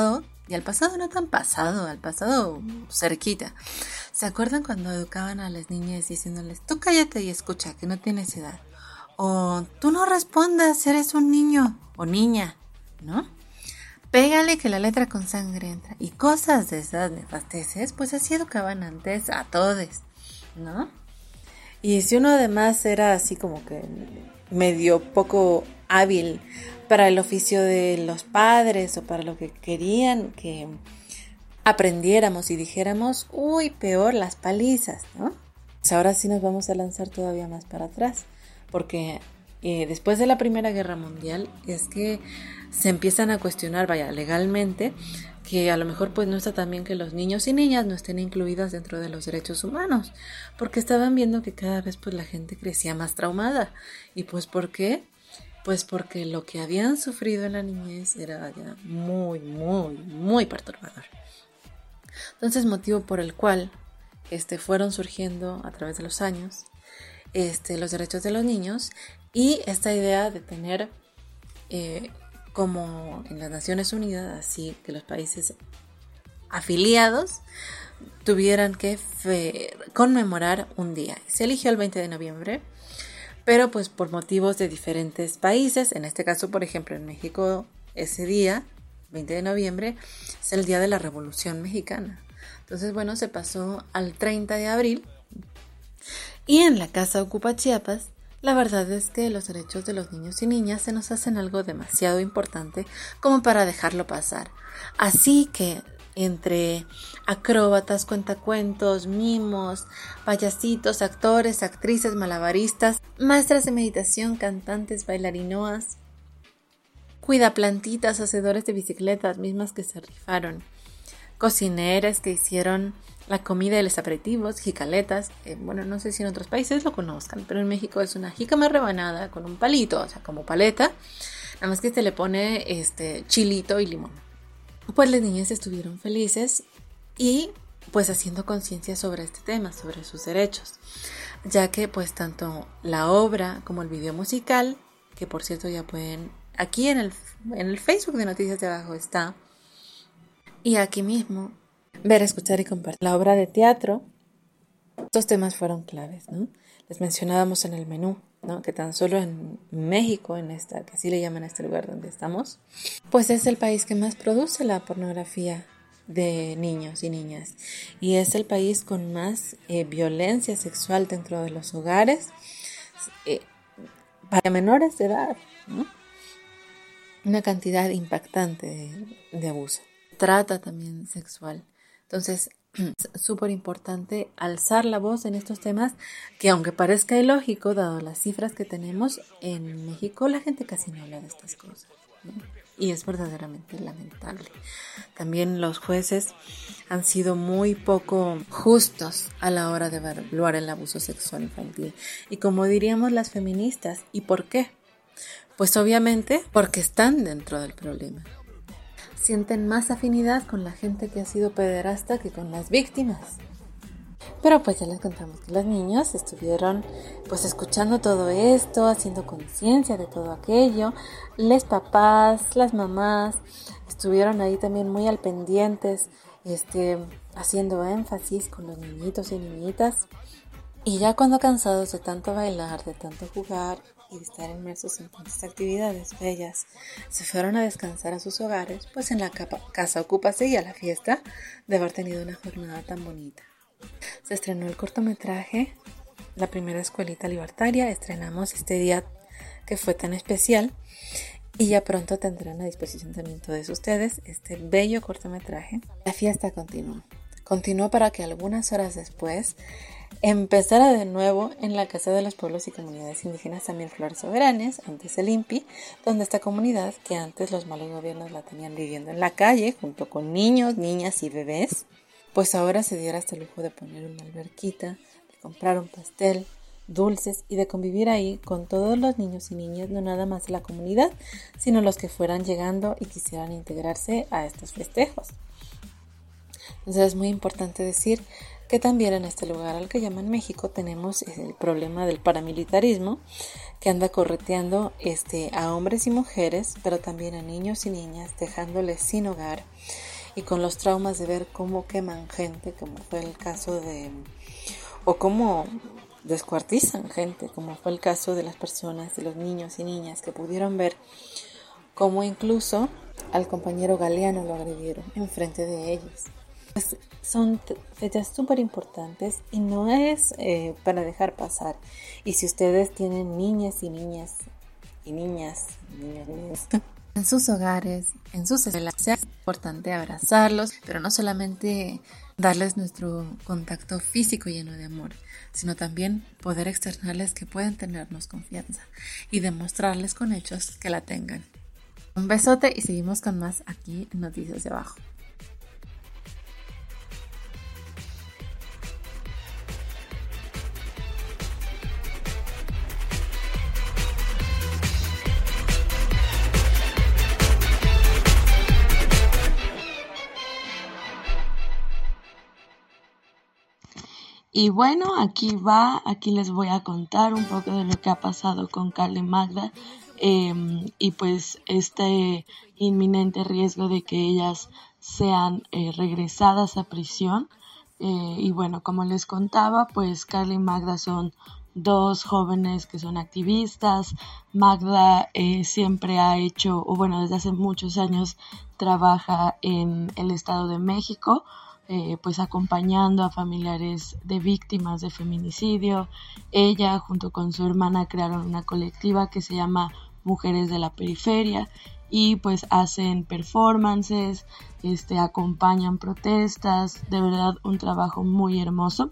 Y al pasado no tan pasado, al pasado cerquita. ¿Se acuerdan cuando educaban a las niñas diciéndoles, tú cállate y escucha, que no tienes edad? O tú no respondas, eres un niño o niña, ¿no? Pégale que la letra con sangre entra. Y cosas de esas nefasteces, pues así educaban antes a todos, ¿no? Y si uno además era así como que medio poco hábil para el oficio de los padres o para lo que querían que aprendiéramos y dijéramos, uy, peor las palizas, ¿no? Pues ahora sí nos vamos a lanzar todavía más para atrás, porque eh, después de la Primera Guerra Mundial es que se empiezan a cuestionar, vaya, legalmente, que a lo mejor pues no está tan bien que los niños y niñas no estén incluidas dentro de los derechos humanos, porque estaban viendo que cada vez pues la gente crecía más traumada. ¿Y pues por qué? Pues porque lo que habían sufrido en la niñez era ya muy, muy, muy perturbador. Entonces, motivo por el cual este, fueron surgiendo a través de los años este, los derechos de los niños y esta idea de tener, eh, como en las Naciones Unidas, así que los países afiliados tuvieran que fe- conmemorar un día. Se eligió el veinte de noviembre, pero pues por motivos de diferentes países, en este caso, por ejemplo, en México, ese día, veinte de noviembre, es el día de la Revolución Mexicana. Entonces, bueno, se pasó al treinta de abril y en la Casa Ocupa Chiapas, la verdad es que los derechos de los niños y niñas se nos hacen algo demasiado importante como para dejarlo pasar. Así que entre acróbatas, cuentacuentos, mimos, payasitos, actores, actrices, malabaristas, maestras de meditación, cantantes, bailarinoas, cuidaplantitas, hacedores de bicicletas, mismas que se rifaron, cocineras que hicieron la comida y los aperitivos, jicaletas, eh, bueno, no sé si en otros países lo conozcan, pero en México es una jícama rebanada con un palito, o sea, como paleta, nada más que se le pone este chilito y limón. Pues las niñas estuvieron felices y pues haciendo conciencia sobre este tema, sobre sus derechos, ya que pues tanto la obra como el video musical, que por cierto ya pueden, aquí en el, en el Facebook de Noticias de Abajo está, y aquí mismo, ver, escuchar y compartir la obra de teatro, estos temas fueron claves, ¿no? Les mencionábamos en el menú, ¿no? Que tan solo en México, en esta, que así le llaman a este lugar donde estamos, pues es el país que más produce la pornografía de niños y niñas y es el país con más eh, violencia sexual dentro de los hogares eh, para menores de edad, ¿no? Una cantidad impactante de, de abuso. Trata también sexual. Entonces, es súper importante alzar la voz en estos temas que, aunque parezca ilógico, dado las cifras que tenemos, en México la gente casi no habla de estas cosas, ¿no? Y es verdaderamente lamentable. También los jueces han sido muy poco justos a la hora de evaluar el abuso sexual infantil. Y como diríamos las feministas, ¿y por qué? Pues obviamente porque están dentro del problema. Sienten más afinidad con la gente que ha sido pederasta que con las víctimas. Pero pues ya les contamos que los niños estuvieron pues escuchando todo esto, haciendo conciencia de todo aquello. Los papás, las mamás estuvieron ahí también muy al pendientes, este, haciendo énfasis con los niñitos y niñitas. Y ya cuando cansados de tanto bailar, de tanto jugar y de estar inmersos en tantas actividades bellas, se fueron a descansar a sus hogares, pues en la capa, casa Ocupa seguía la fiesta de haber tenido una jornada tan bonita. Se estrenó el cortometraje La Primera Escuelita Libertaria, estrenamos este día que fue tan especial y ya pronto tendrán a disposición también todos ustedes este bello cortometraje. La fiesta continuó, continuó para que algunas horas después empezara de nuevo en la Casa de los Pueblos y Comunidades Indígenas También Flores Soberanas, antes el I N P I, donde esta comunidad, que antes los malos gobiernos la tenían viviendo en la calle, junto con niños, niñas y bebés, pues ahora se diera hasta el lujo de poner una alberquita, de comprar un pastel, dulces y de convivir ahí con todos los niños y niñas, no nada más de la comunidad, sino los que fueran llegando y quisieran integrarse a estos festejos. Entonces es muy importante decir que también en este lugar al que llaman México tenemos el problema del paramilitarismo que anda correteando este, a hombres y mujeres, pero también a niños y niñas, dejándoles sin hogar y con los traumas de ver cómo queman gente, como fue el caso de, o cómo descuartizan gente, como fue el caso de las personas, de los niños y niñas que pudieron ver cómo incluso al compañero Galeano lo agredieron enfrente de ellos. Pues son t- fechas súper importantes y no es eh, para dejar pasar. Y si ustedes tienen niñas y niñas y niñas, niños, niños en sus hogares, en sus escuelas, es importante abrazarlos, pero no solamente darles nuestro contacto físico lleno de amor, sino también poder externarles que pueden tenernos confianza y demostrarles con hechos que la tengan. Un besote y seguimos con más aquí en Noticias de Abajo. Y bueno, aquí va, aquí les voy a contar un poco de lo que ha pasado con Carla y Magda eh, y pues este inminente riesgo de que ellas sean eh, regresadas a prisión. Eh, y bueno, como les contaba, pues Carla y Magda son dos jóvenes que son activistas. Magda eh, siempre ha hecho, o bueno, desde hace muchos años trabaja en el Estado de México, Eh, pues acompañando a familiares de víctimas de feminicidio. Ella junto con su hermana crearon una colectiva que se llama Mujeres de la Periferia y pues hacen performances, este, acompañan protestas, de verdad un trabajo muy hermoso.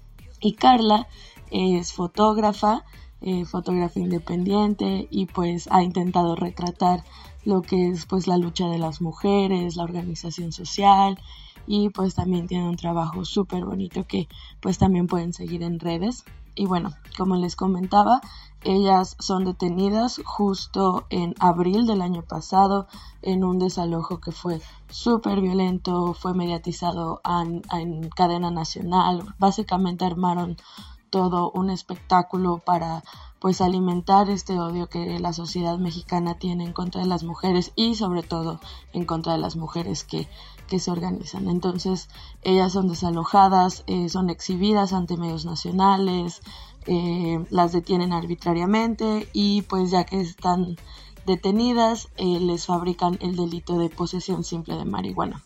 Y Carla es fotógrafa, eh, fotógrafa independiente y pues ha intentado retratar lo que es pues la lucha de las mujeres, la organización social, y pues también tiene un trabajo súper bonito que pues también pueden seguir en redes. Y bueno, como les comentaba, ellas son detenidas justo en abril del año pasado en un desalojo que fue súper violento, fue mediatizado en, en cadena nacional. Básicamente armaron todo un espectáculo para pues alimentar este odio que la sociedad mexicana tiene en contra de las mujeres y sobre todo en contra de las mujeres que, que se organizan. Entonces ellas son desalojadas, eh, son exhibidas ante medios nacionales, eh, las detienen arbitrariamente y pues ya que están detenidas eh, les fabrican el delito de posesión simple de marihuana.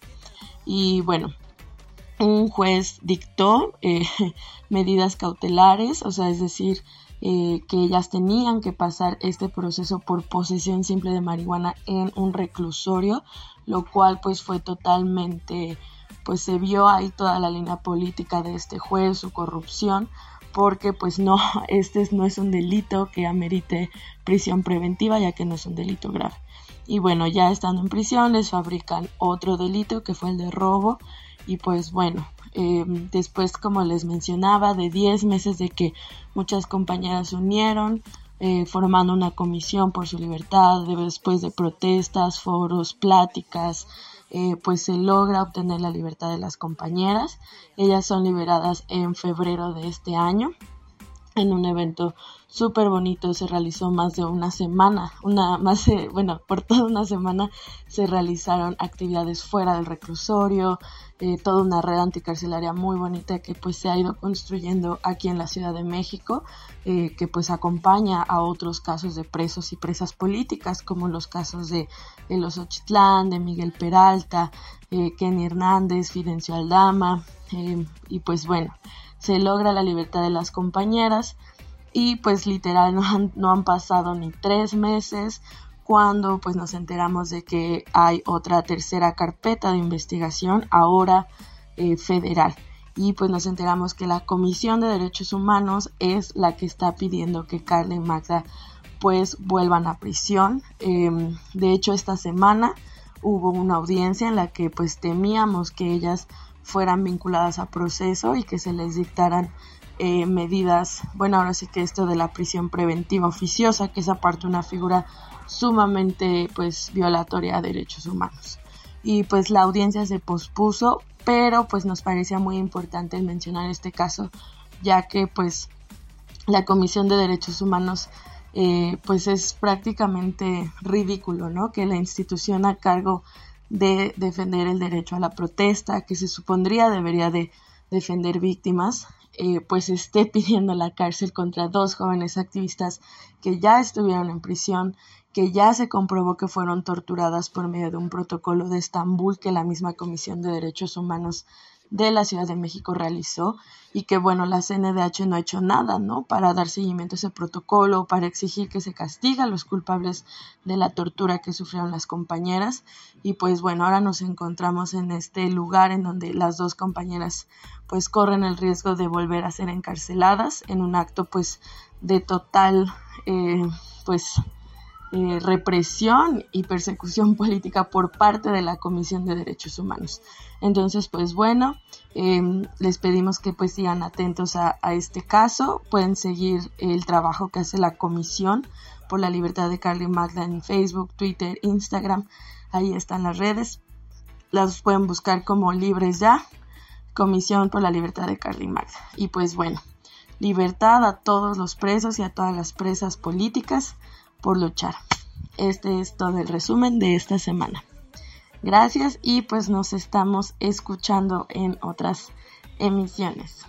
Y bueno, un juez dictó eh, medidas cautelares, o sea, es decir, eh, que ellas tenían que pasar este proceso por posesión simple de marihuana en un reclusorio, lo cual pues fue totalmente, pues se vio ahí toda la línea política de este juez, su corrupción, porque pues no, este no es un delito que amerite prisión preventiva, ya que no es un delito grave. Y bueno, ya estando en prisión les fabrican otro delito que fue el de robo. Y pues bueno, eh, después como les mencionaba, de diez meses de que muchas compañeras se unieron, eh, formando una comisión por su libertad, de, después de protestas, foros, pláticas, eh, pues se logra obtener la libertad de las compañeras. Ellas son liberadas en febrero de este año, en un evento súper bonito. Se realizó más de una semana, una más de, bueno, por toda una semana se realizaron actividades fuera del reclusorio, eh, toda una red anticarcelaria muy bonita que pues se ha ido construyendo aquí en la Ciudad de México, eh, que pues acompaña a otros casos de presos y presas políticas, como los casos de El Osochitlán, de Miguel Peralta, eh, Kenny Hernández, Fidencio Aldama, eh, y pues bueno, se logra la libertad de las compañeras y pues literal no han, no han pasado ni tres meses cuando pues nos enteramos de que hay otra tercera carpeta de investigación, ahora eh, federal. Y pues nos enteramos que la Comisión de Derechos Humanos es la que está pidiendo que Carla y Magda pues vuelvan a prisión. Eh, de hecho, esta semana hubo una audiencia en la que pues temíamos que ellas fueran vinculadas a proceso y que se les dictaran eh, medidas, bueno, ahora sí que esto de la prisión preventiva oficiosa, que es aparte una figura sumamente pues violatoria a derechos humanos. Y pues la audiencia se pospuso, pero pues nos parecía muy importante el mencionar este caso, ya que pues la Comisión de Derechos Humanos eh, pues es prácticamente ridículo, ¿no? Que la institución a cargo de defender el derecho a la protesta, que se supondría debería de defender víctimas, eh, pues esté pidiendo la cárcel contra dos jóvenes activistas que ya estuvieron en prisión, que ya se comprobó que fueron torturadas por medio de un protocolo de Estambul que la misma Comisión de Derechos Humanos de la Ciudad de México realizó, y que bueno, la C N D H no ha hecho nada, ¿no?, para dar seguimiento a ese protocolo, para exigir que se castigue a los culpables de la tortura que sufrieron las compañeras. Y pues bueno, ahora nos encontramos en este lugar en donde las dos compañeras pues corren el riesgo de volver a ser encarceladas en un acto pues de total eh, pues Eh, represión y persecución política por parte de la Comisión de Derechos Humanos. Entonces, pues bueno, eh, les pedimos que pues sigan atentos a, a este caso. Pueden seguir el trabajo que hace la Comisión por la Libertad de Carly Magda en Facebook, Twitter, Instagram. Ahí están las redes. Las pueden buscar como Libres Ya, Comisión por la Libertad de Carly Magda. Y pues bueno, libertad a todos los presos y a todas las presas políticas por luchar. Este es todo el resumen de esta semana. Gracias y pues nos estamos escuchando en otras emisiones.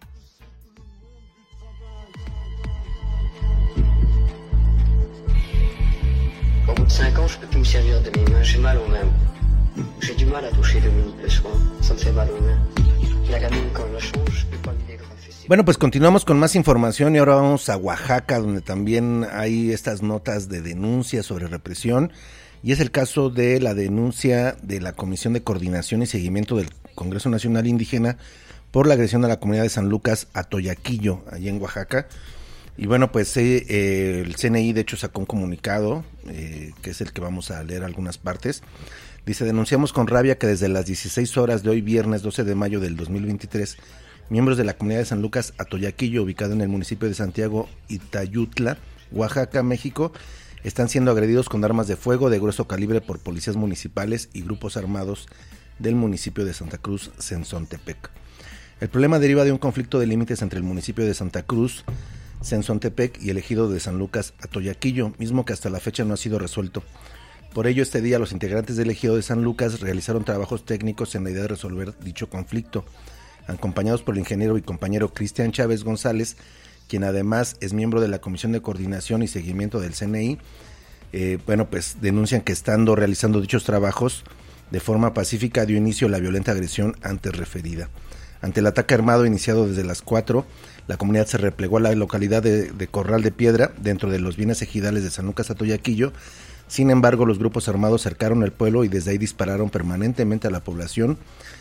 Au bout de cinq ans, je peux plus me servir de mes mains, j'ai mal aux mains. J'ai du mal à toucher Dominique le soir, ça me fait mal aux mains. La gamine quand je la change, je peux pas lui dégrafer. Bueno, pues continuamos con más información y ahora vamos a Oaxaca, donde también hay estas notas de denuncia sobre represión, y es el caso de la denuncia de la Comisión de Coordinación y Seguimiento del Congreso Nacional Indígena por la agresión a la comunidad de San Lucas Atoyaquillo, allá en Oaxaca. Y bueno, pues eh, eh, el C N I de hecho sacó un comunicado, eh, que es el que vamos a leer algunas partes. Dice: denunciamos con rabia que desde las dieciséis horas de hoy, viernes doce de mayo del dos mil veintitrés, miembros de la comunidad de San Lucas Atoyaquillo, ubicado en el municipio de Santiago Ixtayutla, Oaxaca, México, están siendo agredidos con armas de fuego de grueso calibre por policías municipales y grupos armados del municipio de Santa Cruz, Sensontepec. El problema deriva de un conflicto de límites entre el municipio de Santa Cruz, Sensontepec, y el ejido de San Lucas Atoyaquillo, mismo que hasta la fecha no ha sido resuelto. Por ello, este día los integrantes del ejido de San Lucas realizaron trabajos técnicos en la idea de resolver dicho conflicto, acompañados por el ingeniero y compañero Cristian Chávez González, quien además es miembro de la Comisión de Coordinación y Seguimiento del C N I. Eh, bueno, pues denuncian que estando realizando dichos trabajos de forma pacífica dio inicio a la violenta agresión antes referida. Ante el ataque armado iniciado desde las cuatro, la comunidad se replegó a la localidad de, de Corral de Piedra, dentro de los bienes ejidales de San Lucas Atoyaquillo. Sin embargo, los grupos armados cercaron el pueblo y desde ahí dispararon permanentemente a la población,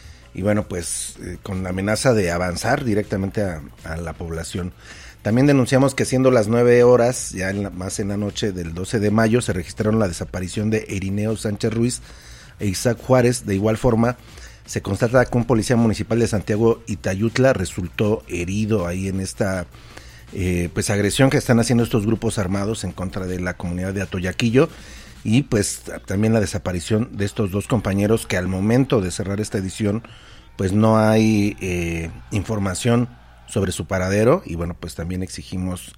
y bueno, pues eh, con la amenaza de avanzar directamente a, a la población. También denunciamos que siendo las nueve horas, ya en la, más en la noche del doce de mayo, se registraron la desaparición de Irineo Sánchez Ruiz e Isaac Juárez. De igual forma, se constata que un policía municipal de Santiago Ixtayutla resultó herido ahí en esta eh, pues agresión que están haciendo estos grupos armados en contra de la comunidad de Atoyaquillo. Y pues también la desaparición de estos dos compañeros, que al momento de cerrar esta edición pues no hay eh, información sobre su paradero. Y bueno, pues también exigimos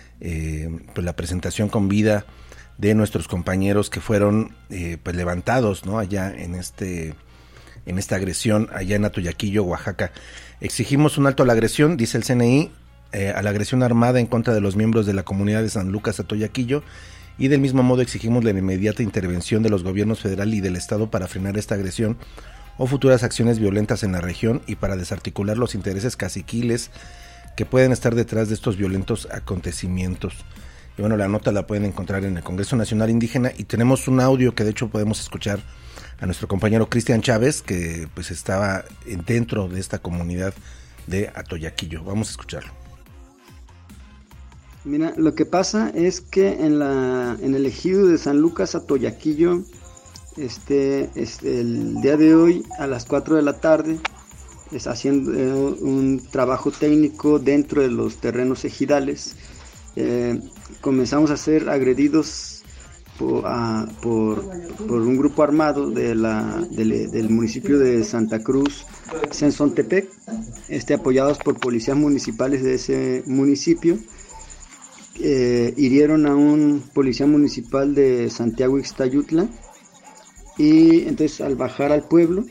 eh, pues la presentación con vida de nuestros compañeros que fueron eh, pues levantados, ¿no?, allá en este en esta agresión allá en Atoyaquillo, Oaxaca. Exigimos un alto a la agresión, dice el C N I, eh, a la agresión armada en contra de los miembros de la comunidad de San Lucas Atoyaquillo. Y del mismo modo exigimos la inmediata intervención de los gobiernos federal y del estado para frenar esta agresión o futuras acciones violentas en la región y para desarticular los intereses caciquiles que pueden estar detrás de estos violentos acontecimientos. Y bueno, la nota la pueden encontrar en el Congreso Nacional Indígena, y tenemos un audio que de hecho podemos escuchar a nuestro compañero Cristian Chávez, que pues estaba dentro de esta comunidad de Atoyaquillo. Vamos a escucharlo. Mira, lo que pasa es que en la en el ejido de San Lucas Atoyaquillo, este, este el día de hoy a las cuatro de la tarde, está haciendo eh, un trabajo técnico dentro de los terrenos ejidales. Eh, comenzamos a ser agredidos por, a, por, por un grupo armado de la, del, del municipio de Santa Cruz, Sensontepec, este, apoyados por policías municipales de ese municipio. Eh, hirieron a un policía municipal de Santiago Ixtayutla y entonces al bajar al pueblo,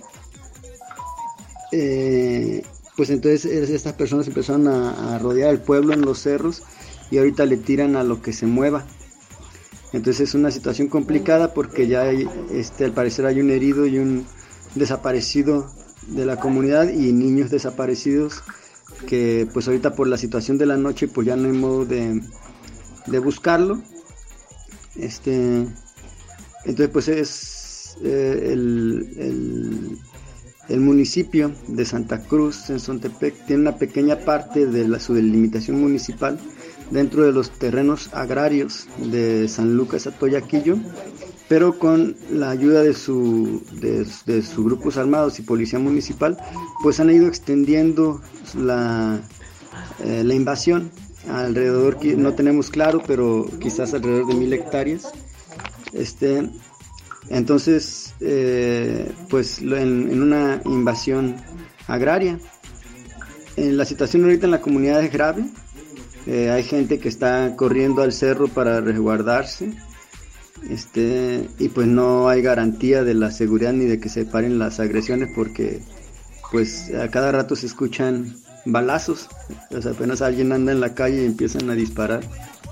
eh, pues entonces estas personas empezaron a, a rodear el pueblo en los cerros y ahorita le tiran a lo que se mueva. Entonces es una situación complicada porque ya hay, este, al parecer hay un herido y un desaparecido de la comunidad y niños desaparecidos que pues ahorita por la situación de la noche pues ya no hay modo de, de buscarlo. Este, entonces pues es eh, el, el, el municipio de Santa Cruz en Zontepec tiene una pequeña parte de la, su delimitación municipal dentro de los terrenos agrarios de San Lucas Atoyaquillo, pero con la ayuda de su de, de sus grupos armados y policía municipal, pues han ido extendiendo la, eh, la invasión alrededor, no tenemos claro, pero quizás alrededor de mil hectáreas. Este, entonces, eh, pues en, en una invasión agraria. En la situación ahorita en la comunidad es grave. Eh, hay gente que está corriendo al cerro para resguardarse, este, y pues no hay garantía de la seguridad ni de que se paren las agresiones porque pues a cada rato se escuchan balazos, o sea, apenas alguien anda en la calle y empiezan a disparar.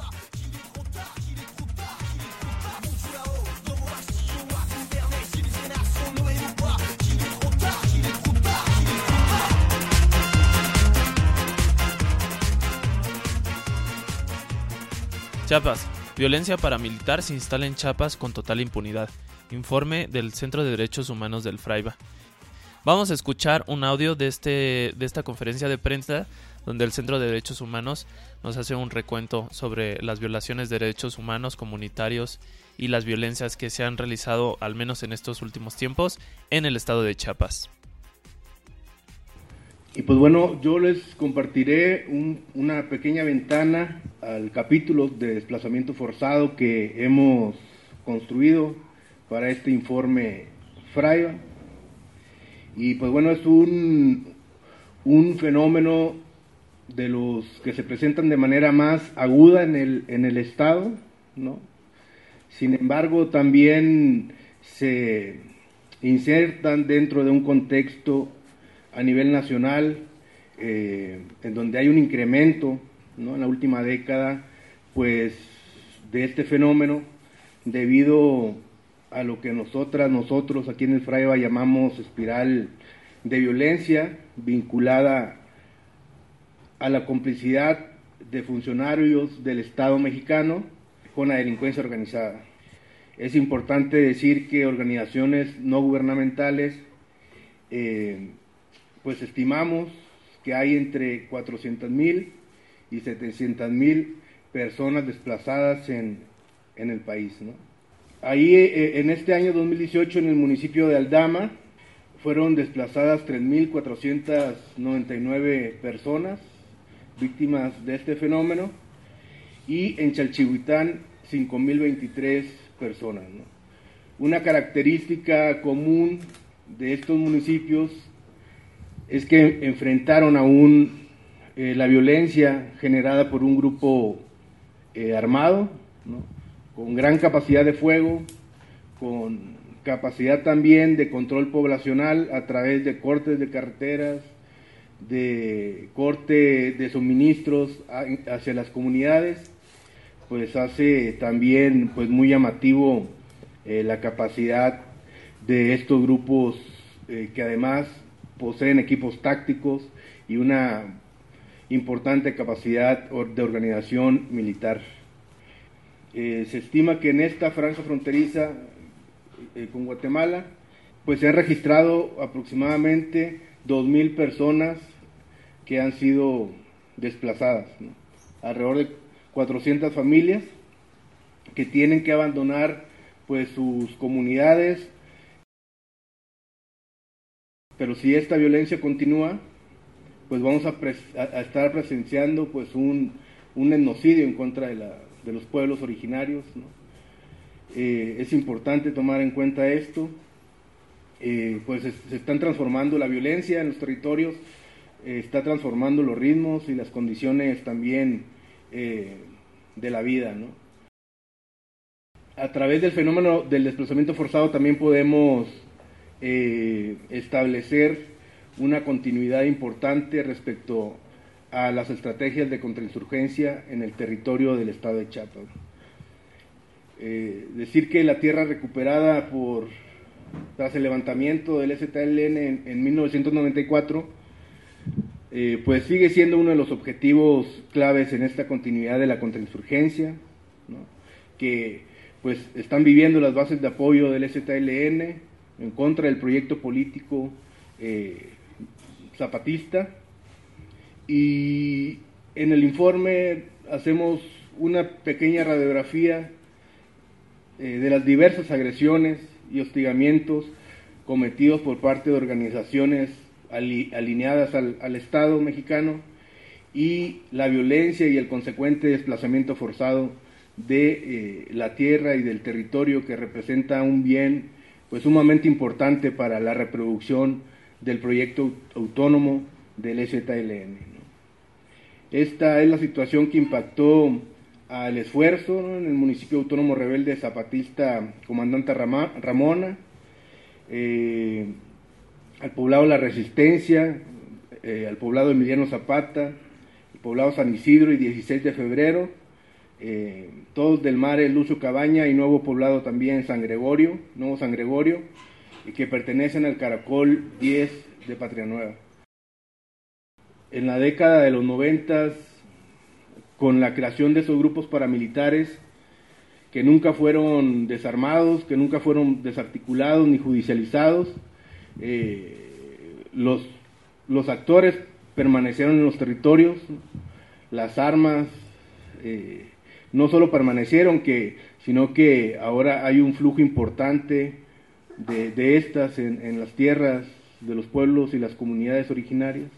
Chiapas. Violencia paramilitar se instala en Chiapas con total impunidad. Informe del Centro de Derechos Humanos del Fraiba. Vamos a escuchar un audio de, este, de esta conferencia de prensa donde el Centro de Derechos Humanos nos hace un recuento sobre las violaciones de derechos humanos comunitarios y las violencias que se han realizado, al menos en estos últimos tiempos, en el estado de Chiapas. Y pues bueno, yo les compartiré un, una pequeña ventana al capítulo de desplazamiento forzado que hemos construido para este informe Fraiba. Y pues bueno, es un, un fenómeno de los que se presentan de manera más aguda en el, en el estado, ¿no? Sin embargo, también se insertan dentro de un contexto a nivel nacional, eh, en donde hay un incremento, ¿no?, en la última década, pues, de este fenómeno, debido a lo que nosotras, nosotros aquí en el Fraiba llamamos espiral de violencia, vinculada a la complicidad de funcionarios del Estado mexicano con la delincuencia organizada. Es importante decir que organizaciones no gubernamentales, eh, pues estimamos que hay entre cuatrocientas mil y setecientas mil personas desplazadas en, en el país, ¿no? Ahí eh, en este año dos mil dieciocho en el municipio de Aldama fueron desplazadas tres mil cuatrocientas noventa y nueve personas víctimas de este fenómeno, y en Chalchihuitán cinco mil veintitrés personas, ¿no? Una característica común de estos municipios es que enfrentaron aún eh, la violencia generada por un grupo eh, armado, ¿no?, con gran capacidad de fuego, con capacidad también de control poblacional a través de cortes de carreteras, de corte de suministros hacia las comunidades, pues hace también pues muy llamativo eh, la capacidad de estos grupos eh, que además poseen equipos tácticos y una importante capacidad de organización militar. Eh, se estima que en esta franja fronteriza eh, con Guatemala, pues se han registrado aproximadamente dos mil personas que han sido desplazadas, ¿no? Alrededor de cuatrocientas familias que tienen que abandonar pues sus comunidades. Pero si esta violencia continúa, pues vamos a, pres- a estar presenciando pues un, un etnocidio en contra de, la, de los pueblos originarios, ¿no? Eh, es importante tomar en cuenta esto. Eh, pues se, se están transformando la violencia en los territorios, eh, está transformando los ritmos y las condiciones también eh, de la vida, ¿no? a través del fenómeno del desplazamiento forzado también podemos eh, establecer una continuidad importante respecto a las estrategias de contrainsurgencia en el territorio del estado de Chiapas. Eh, decir que la tierra recuperada por tras el levantamiento del E Z L N en, en mil novecientos noventa y cuatro, eh, pues sigue siendo uno de los objetivos claves en esta continuidad de la contrainsurgencia, ¿no? Que pues están viviendo las bases de apoyo del E Z L N en contra del proyecto político eh, zapatista. Y en el informe hacemos una pequeña radiografía eh, de las diversas agresiones y hostigamientos cometidos por parte de organizaciones ali, alineadas al, al Estado mexicano, y la violencia y el consecuente desplazamiento forzado de eh, la tierra y del territorio, que representa un bien pues sumamente importante para la reproducción del proyecto autónomo del E Z L N, ¿no? Esta es la situación que impactó al esfuerzo, ¿no?, en el municipio autónomo rebelde zapatista Comandante Rama, Ramona, eh, al poblado La Resistencia, eh, al poblado Emiliano Zapata, el poblado San Isidro y dieciséis de febrero, eh, todos del Mar, Lucio Cabaña, y nuevo poblado también San Gregorio, Nuevo San Gregorio, y que pertenecen al Caracol diez de Patria Nueva. En la década de los noventas, con la creación de esos grupos paramilitares que nunca fueron desarmados, que nunca fueron desarticulados ni judicializados, eh, los, los actores permanecieron en los territorios, las armas eh, no solo permanecieron, que, sino que ahora hay un flujo importante de, de estas en, en las tierras de los pueblos y las comunidades originarias,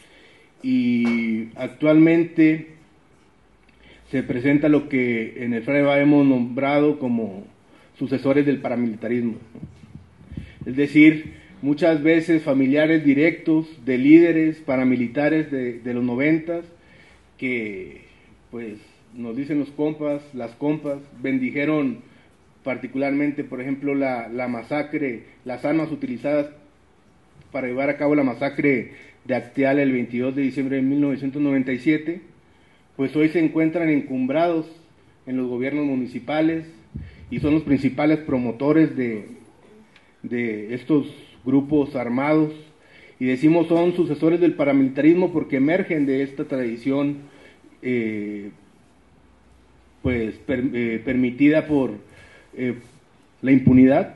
y actualmente se presenta lo que en el FREVA hemos nombrado como sucesores del paramilitarismo, ¿no? Es decir, muchas veces familiares directos de líderes paramilitares de, de los noventas, que pues nos dicen los compas, las compas, bendijeron particularmente, por ejemplo, la, la masacre, las armas utilizadas para llevar a cabo la masacre de Acteal el veintidós de diciembre de mil novecientos noventa y siete, pues hoy se encuentran encumbrados en los gobiernos municipales y son los principales promotores de, de estos grupos armados. Y decimos son sucesores del paramilitarismo porque emergen de esta tradición eh, pues per, eh, permitida por eh, la impunidad.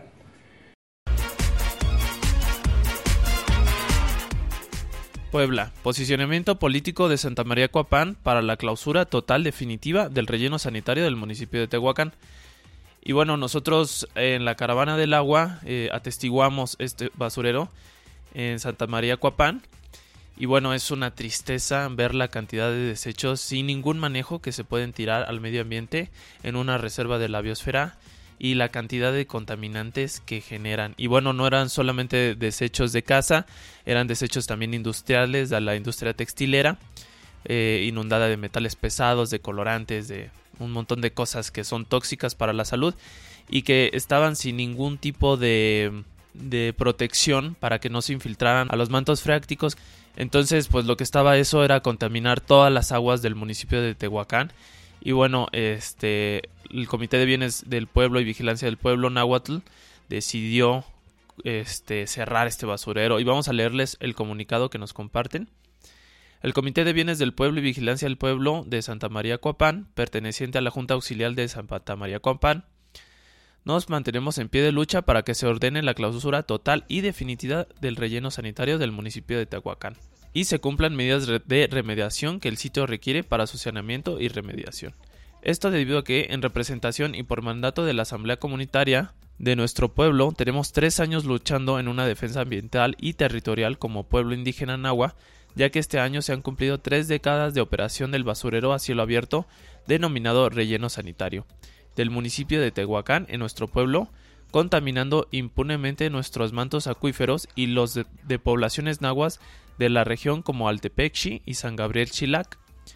Puebla, posicionamiento político de Santa María Coapán para la clausura total definitiva del relleno sanitario del municipio de Tehuacán. Y bueno, nosotros en la Caravana del Agua eh, atestiguamos este basurero en Santa María Coapán. Y bueno, es una tristeza ver la cantidad de desechos sin ningún manejo que se pueden tirar al medio ambiente en una reserva de la biosfera, y la cantidad de contaminantes que generan. Y bueno, no eran solamente desechos de casa, eran desechos también industriales de la industria textilera, eh, inundada de metales pesados, de colorantes, de un montón de cosas que son tóxicas para la salud y que estaban sin ningún tipo de, de protección para que no se infiltraran a los mantos freáticos. Entonces, pues lo que estaba eso era contaminar todas las aguas del municipio de Tehuacán. Y bueno, este, el Comité de Bienes del Pueblo y Vigilancia del Pueblo, Náhuatl, decidió este, cerrar este basurero. Y vamos a leerles el comunicado que nos comparten. El Comité de Bienes del Pueblo y Vigilancia del Pueblo de Santa María Coapán, perteneciente a la Junta Auxiliar de Santa María Coapán, nos mantenemos en pie de lucha para que se ordene la clausura total y definitiva del relleno sanitario del municipio de Tehuacán y se cumplan medidas de remediación que el sitio requiere para su saneamiento y remediación. Esto debido a que, en representación y por mandato de la Asamblea Comunitaria de nuestro pueblo, tenemos tres años luchando en una defensa ambiental y territorial como pueblo indígena nahua, ya que este año se han cumplido tres décadas de operación del basurero a cielo abierto denominado relleno sanitario del municipio de Tehuacán en nuestro pueblo, contaminando impunemente nuestros mantos acuíferos y los de, de poblaciones nahuas de la región como Altepexi y San Gabriel Chilac,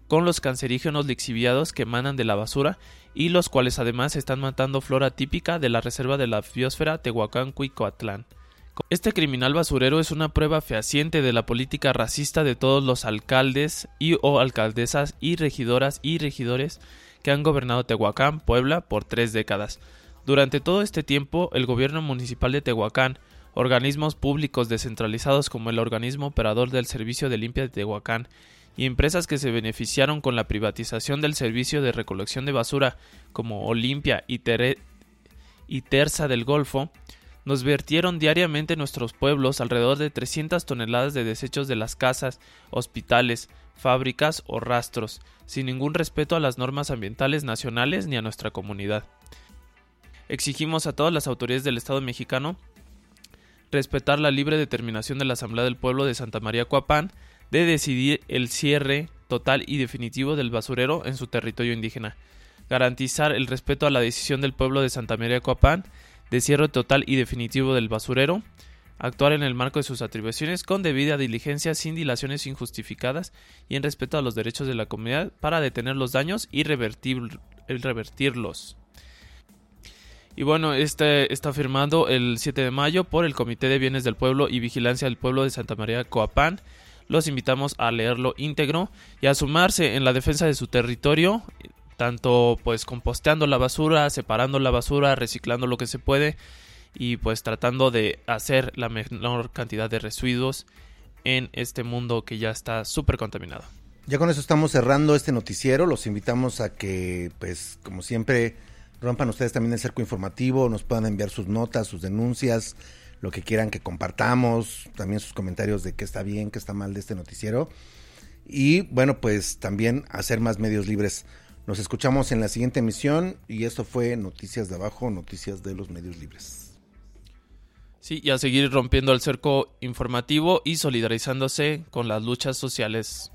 con los cancerígenos lixiviados que emanan de la basura y los cuales además están matando flora típica de la reserva de la biosfera Tehuacán-Cuicoatlán. Este criminal basurero es una prueba fehaciente de la política racista de todos los alcaldes y o alcaldesas y regidoras y regidores que han gobernado Tehuacán, Puebla, por tres décadas. Durante todo este tiempo, el gobierno municipal de Tehuacán, organismos públicos descentralizados como el organismo operador del servicio de limpia de Tehuacán y empresas que se beneficiaron con la privatización del servicio de recolección de basura como Olimpia y, Tere- y Terza del Golfo, nos vertieron diariamente en nuestros pueblos alrededor de trescientas toneladas de desechos de las casas, hospitales, fábricas o rastros, sin ningún respeto a las normas ambientales nacionales ni a nuestra comunidad. Exigimos a todas las autoridades del Estado mexicano respetar la libre determinación de la Asamblea del Pueblo de Santa María Coapán de decidir el cierre total y definitivo del basurero en su territorio indígena, garantizar el respeto a la decisión del pueblo de Santa María Coapán de cierre total y definitivo del basurero, actuar en el marco de sus atribuciones con debida diligencia sin dilaciones injustificadas y en respeto a los derechos de la comunidad para detener los daños y revertir, revertirlos. Y bueno, este está firmado el siete de mayo por el Comité de Bienes del Pueblo y Vigilancia del Pueblo de Santa María Coapán. Los invitamos a leerlo íntegro y a sumarse en la defensa de su territorio, tanto pues composteando la basura, separando la basura, reciclando lo que se puede y pues tratando de hacer la menor cantidad de residuos en este mundo que ya está súper contaminado. Ya con eso estamos cerrando este noticiero. Los invitamos a que, pues como siempre, rompan ustedes también el cerco informativo, nos puedan enviar sus notas, sus denuncias, lo que quieran que compartamos, también sus comentarios de qué está bien, qué está mal de este noticiero. Y bueno, pues también hacer más medios libres. Nos escuchamos en la siguiente emisión y esto fue Noticias de Abajo, Noticias de los Medios Libres. Sí, y a seguir rompiendo el cerco informativo y solidarizándose con las luchas sociales.